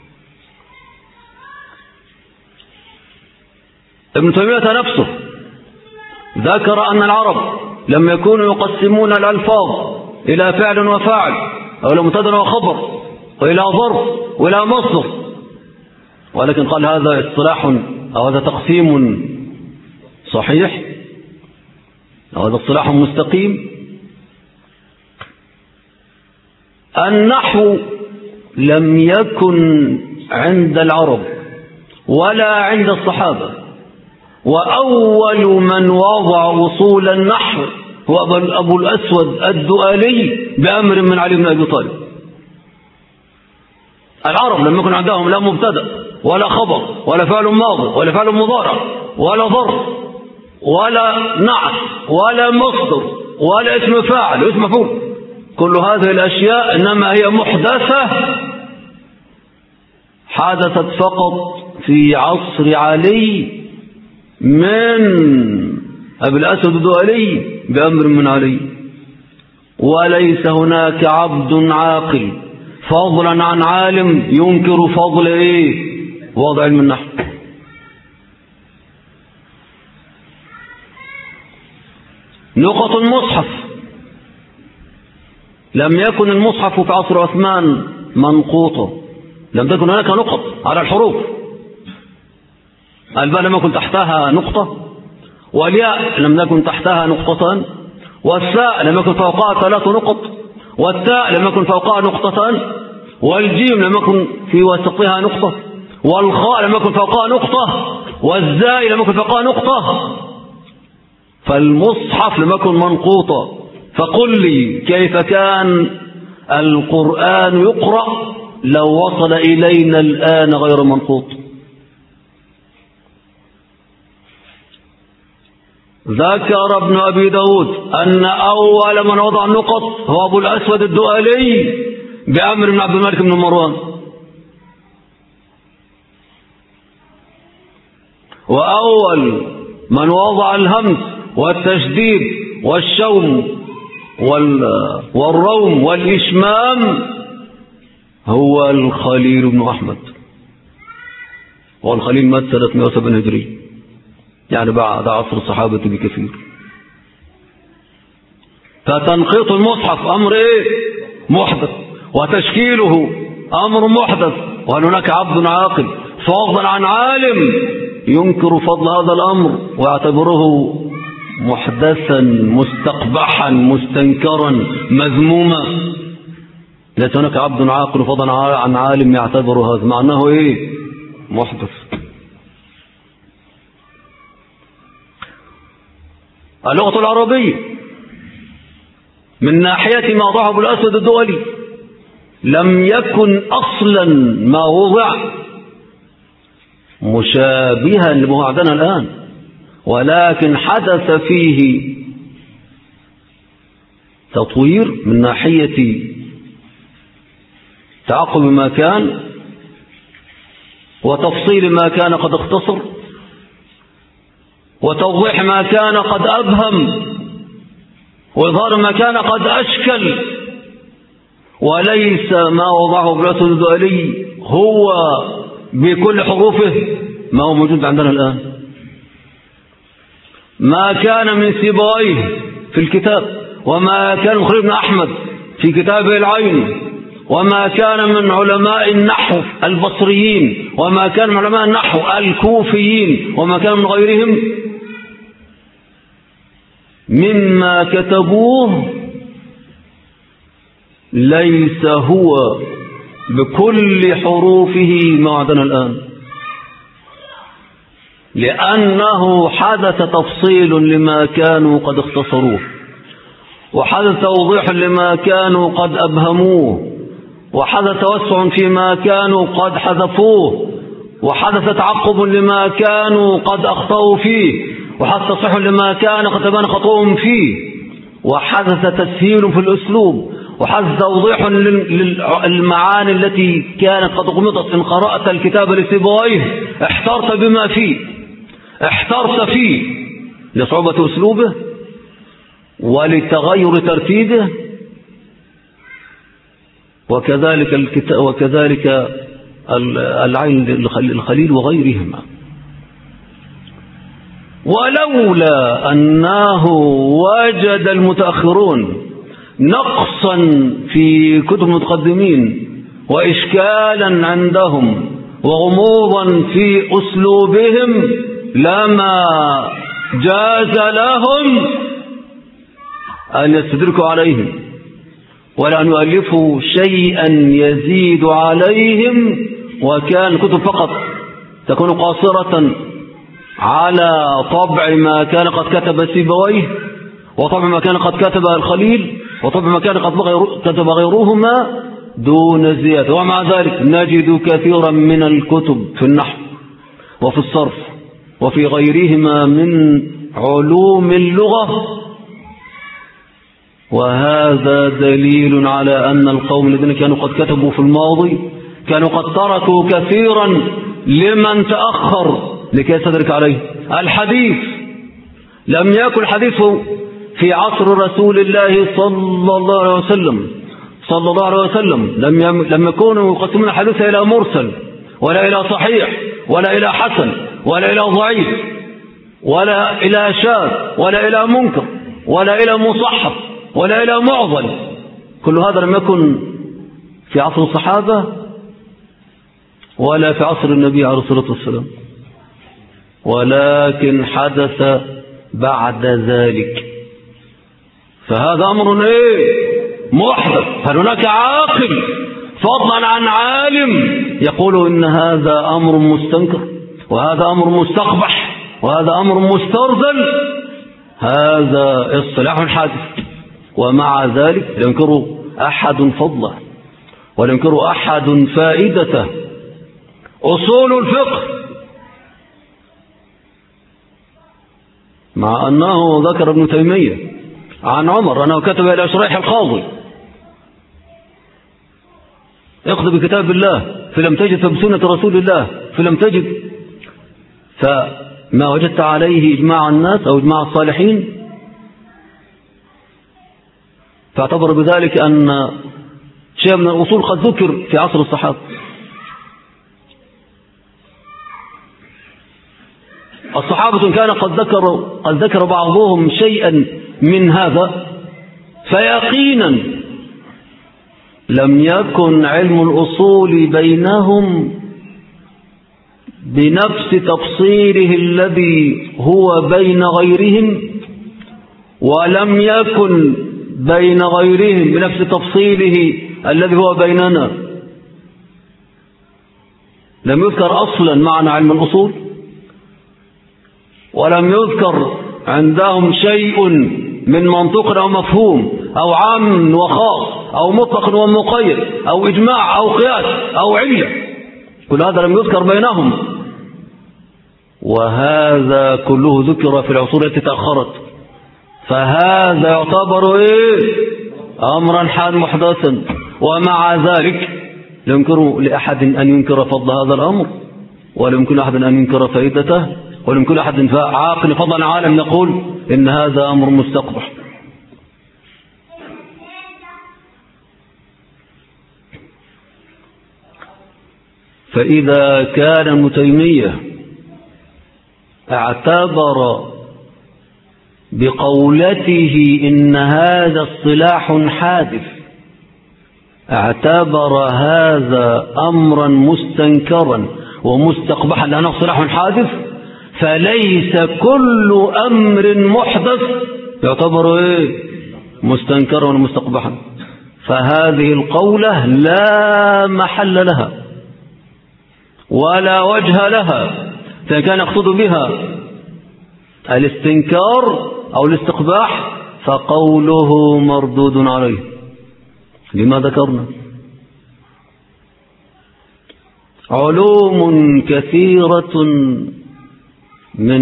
ابن تيمية نفسه ذكر أن العرب لم يكونوا يقسمون الألفاظ إلى فعل وفاعل أو إلى مبتدأ وخبر وإلى ظرف وإلى مصدر، ولكن قال هذا اصطلاح أو هذا تقسيم صحيح أو هذا اصطلاح مستقيم. النحو لم يكن عند العرب ولا عند الصحابة، وأول من وضع أصول النحو هو أبو الأسود الدؤلي بأمر من علي بن أبي طالب. العرب لم يكن عندهم لا مبتدأ ولا خبر ولا فعل ماضي ولا فعل مضارع ولا ظرف ولا نعت ولا مصدر ولا اسم فاعل واسم مفعول. كل هذه الأشياء إنما هي محدثة حدثت فقط في عصر علي من أبي الأسود الدؤلي بأمر من علي، وليس هناك عبد عاقل فضلا عن عالم ينكر فضل وضع علم النحو. نقط المصحف، لم يكن المصحف في عصر عثمان منقوطا، لم تكن هناك نقط على الحروف. الباء لم يكن تحتها نقطة، والياء لم يكن تحتها نقطتان، والساء لم يكن فوقها 3 نقط، والتاء لم يكن فوقها نقطتان، والجيم لم يكن في وسطها نقطة، والخاء لم يكن فوقها نقطة، والزاء لم يكن فوقها نقطة. فالمصحف لم يكن منقوطا. فقل لي كيف كان القرآن يقرأ لو وصل إلينا الآن غير منقوط؟ ذكر ابن أبي داود أن أول من وضع النقط هو أبو الأسود الدؤلي بأمر من عبد الملك بن مروان، وأول من وضع الهمز والتشديد والشوم والروم والإشمام هو الخليل بن أحمد، والخليل مات سنة 107 هجري، يعني بعد عصر الصحابة بكثير. فتنقيط المصحف أمر محدث، وتشكيله أمر محدث، وهل هناك عبد عاقل فضلا عن عالم ينكر فضل هذا الأمر ويعتبره محدثا مستقبحا مستنكرا مذموما؟ ليس هناك عبد عاقل فضلا عن عالم يعتبر هذا، معناه ايه؟ محدث. اللغة العربية من ناحية ما وضعه أبو الأسود الدولي لم يكن أصلا ما وضع مشابها لما عندنا الآن، ولكن حدث فيه تطوير من ناحية تعقب ما كان وتفصيل ما كان قد اختصر وتوضيح ما كان قد أبهم وإظهار ما كان قد أشكل، وليس ما وضعه ابن الأسود الدؤلي هو بكل حروفه ما هو موجود عندنا الآن. ما كان من سيبويه في الكتاب، وما كان مخرج بن أحمد في كتابه العين، وما كان من علماء النحو البصريين، وما كان من علماء النحو الكوفيين، وما كان من غيرهم مما كتبوه ليس هو بكل حروفه ما عندنا الآن، لأنه حدث تفصيل لما كانوا قد اختصروه، وحدث توضيح لما كانوا قد أبهموه، وحدث توسع فيما كانوا قد حذفوه، وحدث تعقب لما كانوا قد أخطأوا فيه، وحدث تصحيح لما كان قد تبان خطأهم فيه، وحدث تسهيل في الأسلوب، وحدث توضيح للمعاني التي كانت قد غمضت. إن قرأت الكتاب لسيبويه احترت بما فيه، احترت فيه لصعوبة أسلوبه ولتغير ترتيبه، وكذلك العين الخليل وغيرهما. ولولا أنه وجد المتأخرون نقصا في كتب المتقدمين وإشكالا عندهم وغموضا في أسلوبهم لما جاز لهم أن يستدركوا عليهم ولا أن يؤلفوا شيئا يزيد عليهم، وكان كتب فقط تكون قاصرة على طبع ما كان قد كتب سيبويه، وطبع ما كان قد كتب الخليل، وطبع ما كان قد كتب غيرهما دون زيادة. ومع ذلك نجد كثيرا من الكتب في النحو وفي الصرف وفي غيرهما من علوم اللغة، وهذا دليل على أن القوم الذين كانوا قد كتبوا في الماضي كانوا قد تركوا كثيرا لمن تأخر لكي يستدرك عليه. الحديث لم يكن الحديث في عصر رسول الله صلى الله عليه وسلم لم يكونوا يقسمون الحديث إلى مرسل ولا إلى صحيح ولا إلى حسن ولا إلى ضعيف ولا إلى شاذ ولا إلى منكر ولا إلى مصحف ولا إلى معضل. كل هذا لم يكن في عصر الصحابة ولا في عصر النبي عليه الصلاة والسلام، ولكن حدث بعد ذلك. فهذا أمر محدث. هل هناك عاقل فضلا عن عالم يقول إن هذا أمر مستنكر وهذا أمر مستقبح وهذا أمر مسترذل؟ هذا اصطلاح حادث، ومع ذلك لا ينكر أحد فضله ولا ينكر أحد فائدته. أصول الفقه مع أنه ذكر ابن تيمية عن عمر أنه كتب إلى شريح القاضي اقضي بكتاب الله فلم تجد فبسنة رسول الله فلم تجد، فما وجدت عليه إجماع الناس أو إجماع الصالحين، فاعتبر بذلك أن شيء من الأصول قد ذكر في عصر الصحابة. الصحابة كان قد ذكر بعضهم شيئا من هذا، فيقينا لم يكن علم الأصول بينهم بنفس تفصيله الذي هو بين غيرهم، ولم يكن بين غيرهم بنفس تفصيله الذي هو بيننا. لم يذكر أصلا معنى علم الأصول، ولم يذكر عندهم شيء من منطق أو مفهوم أو عام وخاص أو مطلق ومقيد أو إجماع أو قياس أو علة، كل هذا لم يذكر بينهم. وهذا كله ذكر في العصور التي تأخرت، فهذا يعتبر أمرا حال محدثا. ومع ذلك لا يمكن لأحد أن ينكر فضل هذا الأمر، ولا يمكن أحد أن ينكر فائدته، ولا يمكن أحد عاقل فضلا عالم يقول إن هذا أمر مستقبح. فإذا كان ابن تيمية اعتبر بقولته إن هذا اصطلاح حادث، اعتبر هذا أمرا مستنكرا ومستقبحا لأنه اصطلاح حادث، فليس كل أمر محدث يعتبر مستنكرا ومستقبحا. فهذه القولة لا محل لها ولا وجه لها، فكان يقصد بها الاستنكار أو الاستقباح فقوله مردود عليه لما ذكرنا. علوم كثيرة من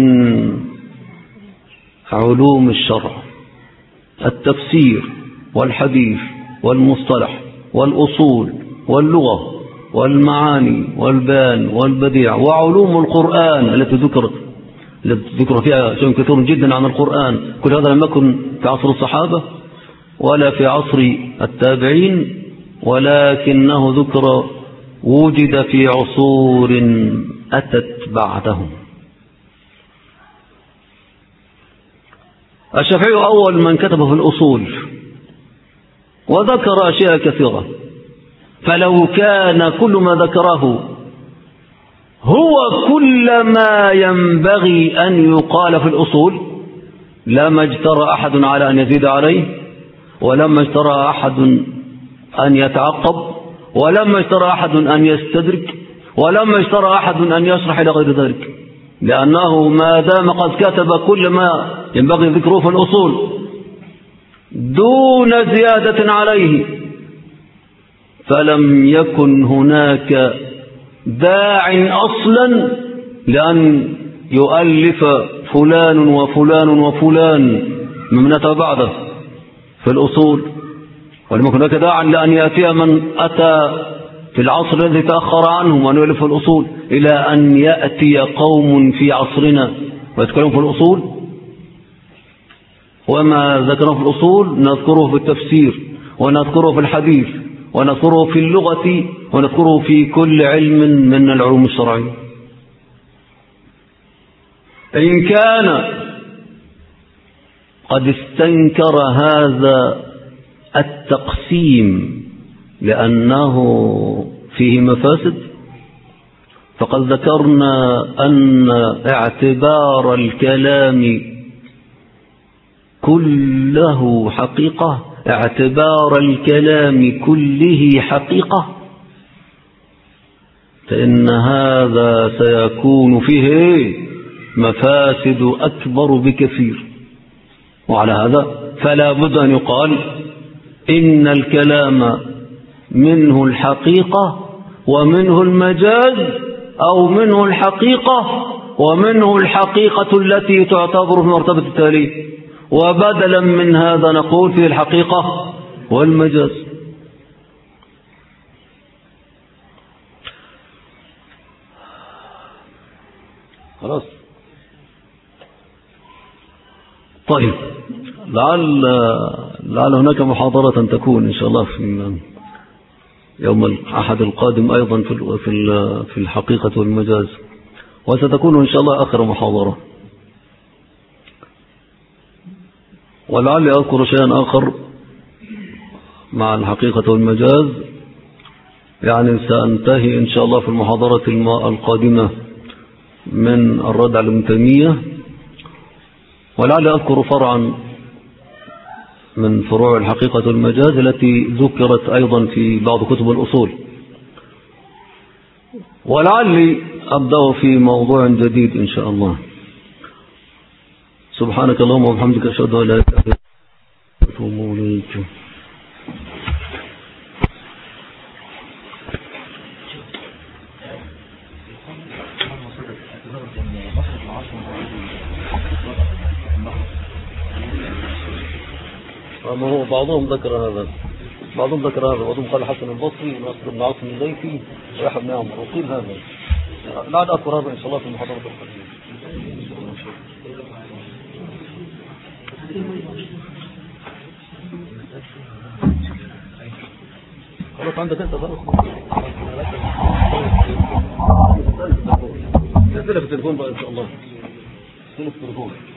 علوم الشرع، التفسير والحديث والمصطلح والأصول واللغة والمعاني والبيان والبديع وعلوم القرآن التي ذكر فيها شيء كثير جدا عن القرآن، كل هذا لم يكن في عصر الصحابة ولا في عصر التابعين، ولكنه ذكر وجد في عصور أتت بعدهم. الشافعي أول من كتب في الأصول وذكر أشياء كثيرة، فلو كان كل ما ذكره هو كل ما ينبغي أن يقال في الأصول لما اجترى أحد على أن يزيد عليه، ولما اجترى أحد أن يتعقب، ولما اجترى أحد أن يستدرك، ولما اجترى أحد أن يشرح إلى غير ذلك، لأنه ما دام قد كتب كل ما ينبغي ذكره في الأصول دون زيادة عليه، فلم يكن هناك داع أصلا لأن يؤلف فلان وفلان وفلان ممن أتى بعده في الأصول، ولم يكن هناك داع لأن يأتي من أتى في العصر الذي تأخر عنهم وأن يؤلف الأصول إلى أن يأتي قوم في عصرنا ويتكلمون في الأصول. وما ذكره في الأصول نذكره في التفسير ونذكره في الحديث ونذكره في اللغة ونذكره في كل علم من العلوم الشرعية. إن كان قد استنكر هذا التقسيم لأنه فيه مفاسد، فقد ذكرنا أن اعتبار الكلام كله حقيقة، اعتبار الكلام كله حقيقة، فإن هذا سيكون فيه مفاسد أكبر بكثير. وعلى هذا فلا بد أن يقال إن الكلام منه الحقيقة ومنه المجاز، أو منه الحقيقة ومنه الحقيقة التي تعتبر في مرتبة التاليف، وبدلا من هذا نقول فيه الحقيقة والمجاز. خلاص. طيب، لعل هناك محاضرة تكون إن شاء الله في يوم الأحد القادم أيضا في الحقيقة والمجاز، وستكون إن شاء الله آخر محاضرة. ولعلي أذكر شيئا آخر مع الحقيقة والمجاز، يعني سأنتهي إن شاء الله في المحاضرة القادمة من الرد على ابن تيمية، ولعل أذكر فرعا من فروع الحقيقة والمجاز التي ذكرت أيضا في بعض كتب الأصول، ولعلي أبدأ في موضوع جديد إن شاء الله. سبحانك اللهم وبحمدك أشهد أن لا إله إلا أنت أتوب إليك. أما هو بعضهم ذكر هذا، بعضهم قال حسن البصري ونصر بن عاصم الزيفي ويحيى بن عمرو، وقيل هذا. لا أذكر هذا إن شاء الله في المحاضرة القادمة. خلاص عندك أنت خلاص. نزلها في التليفون بقى إن شاء الله. نزلها في التليفون.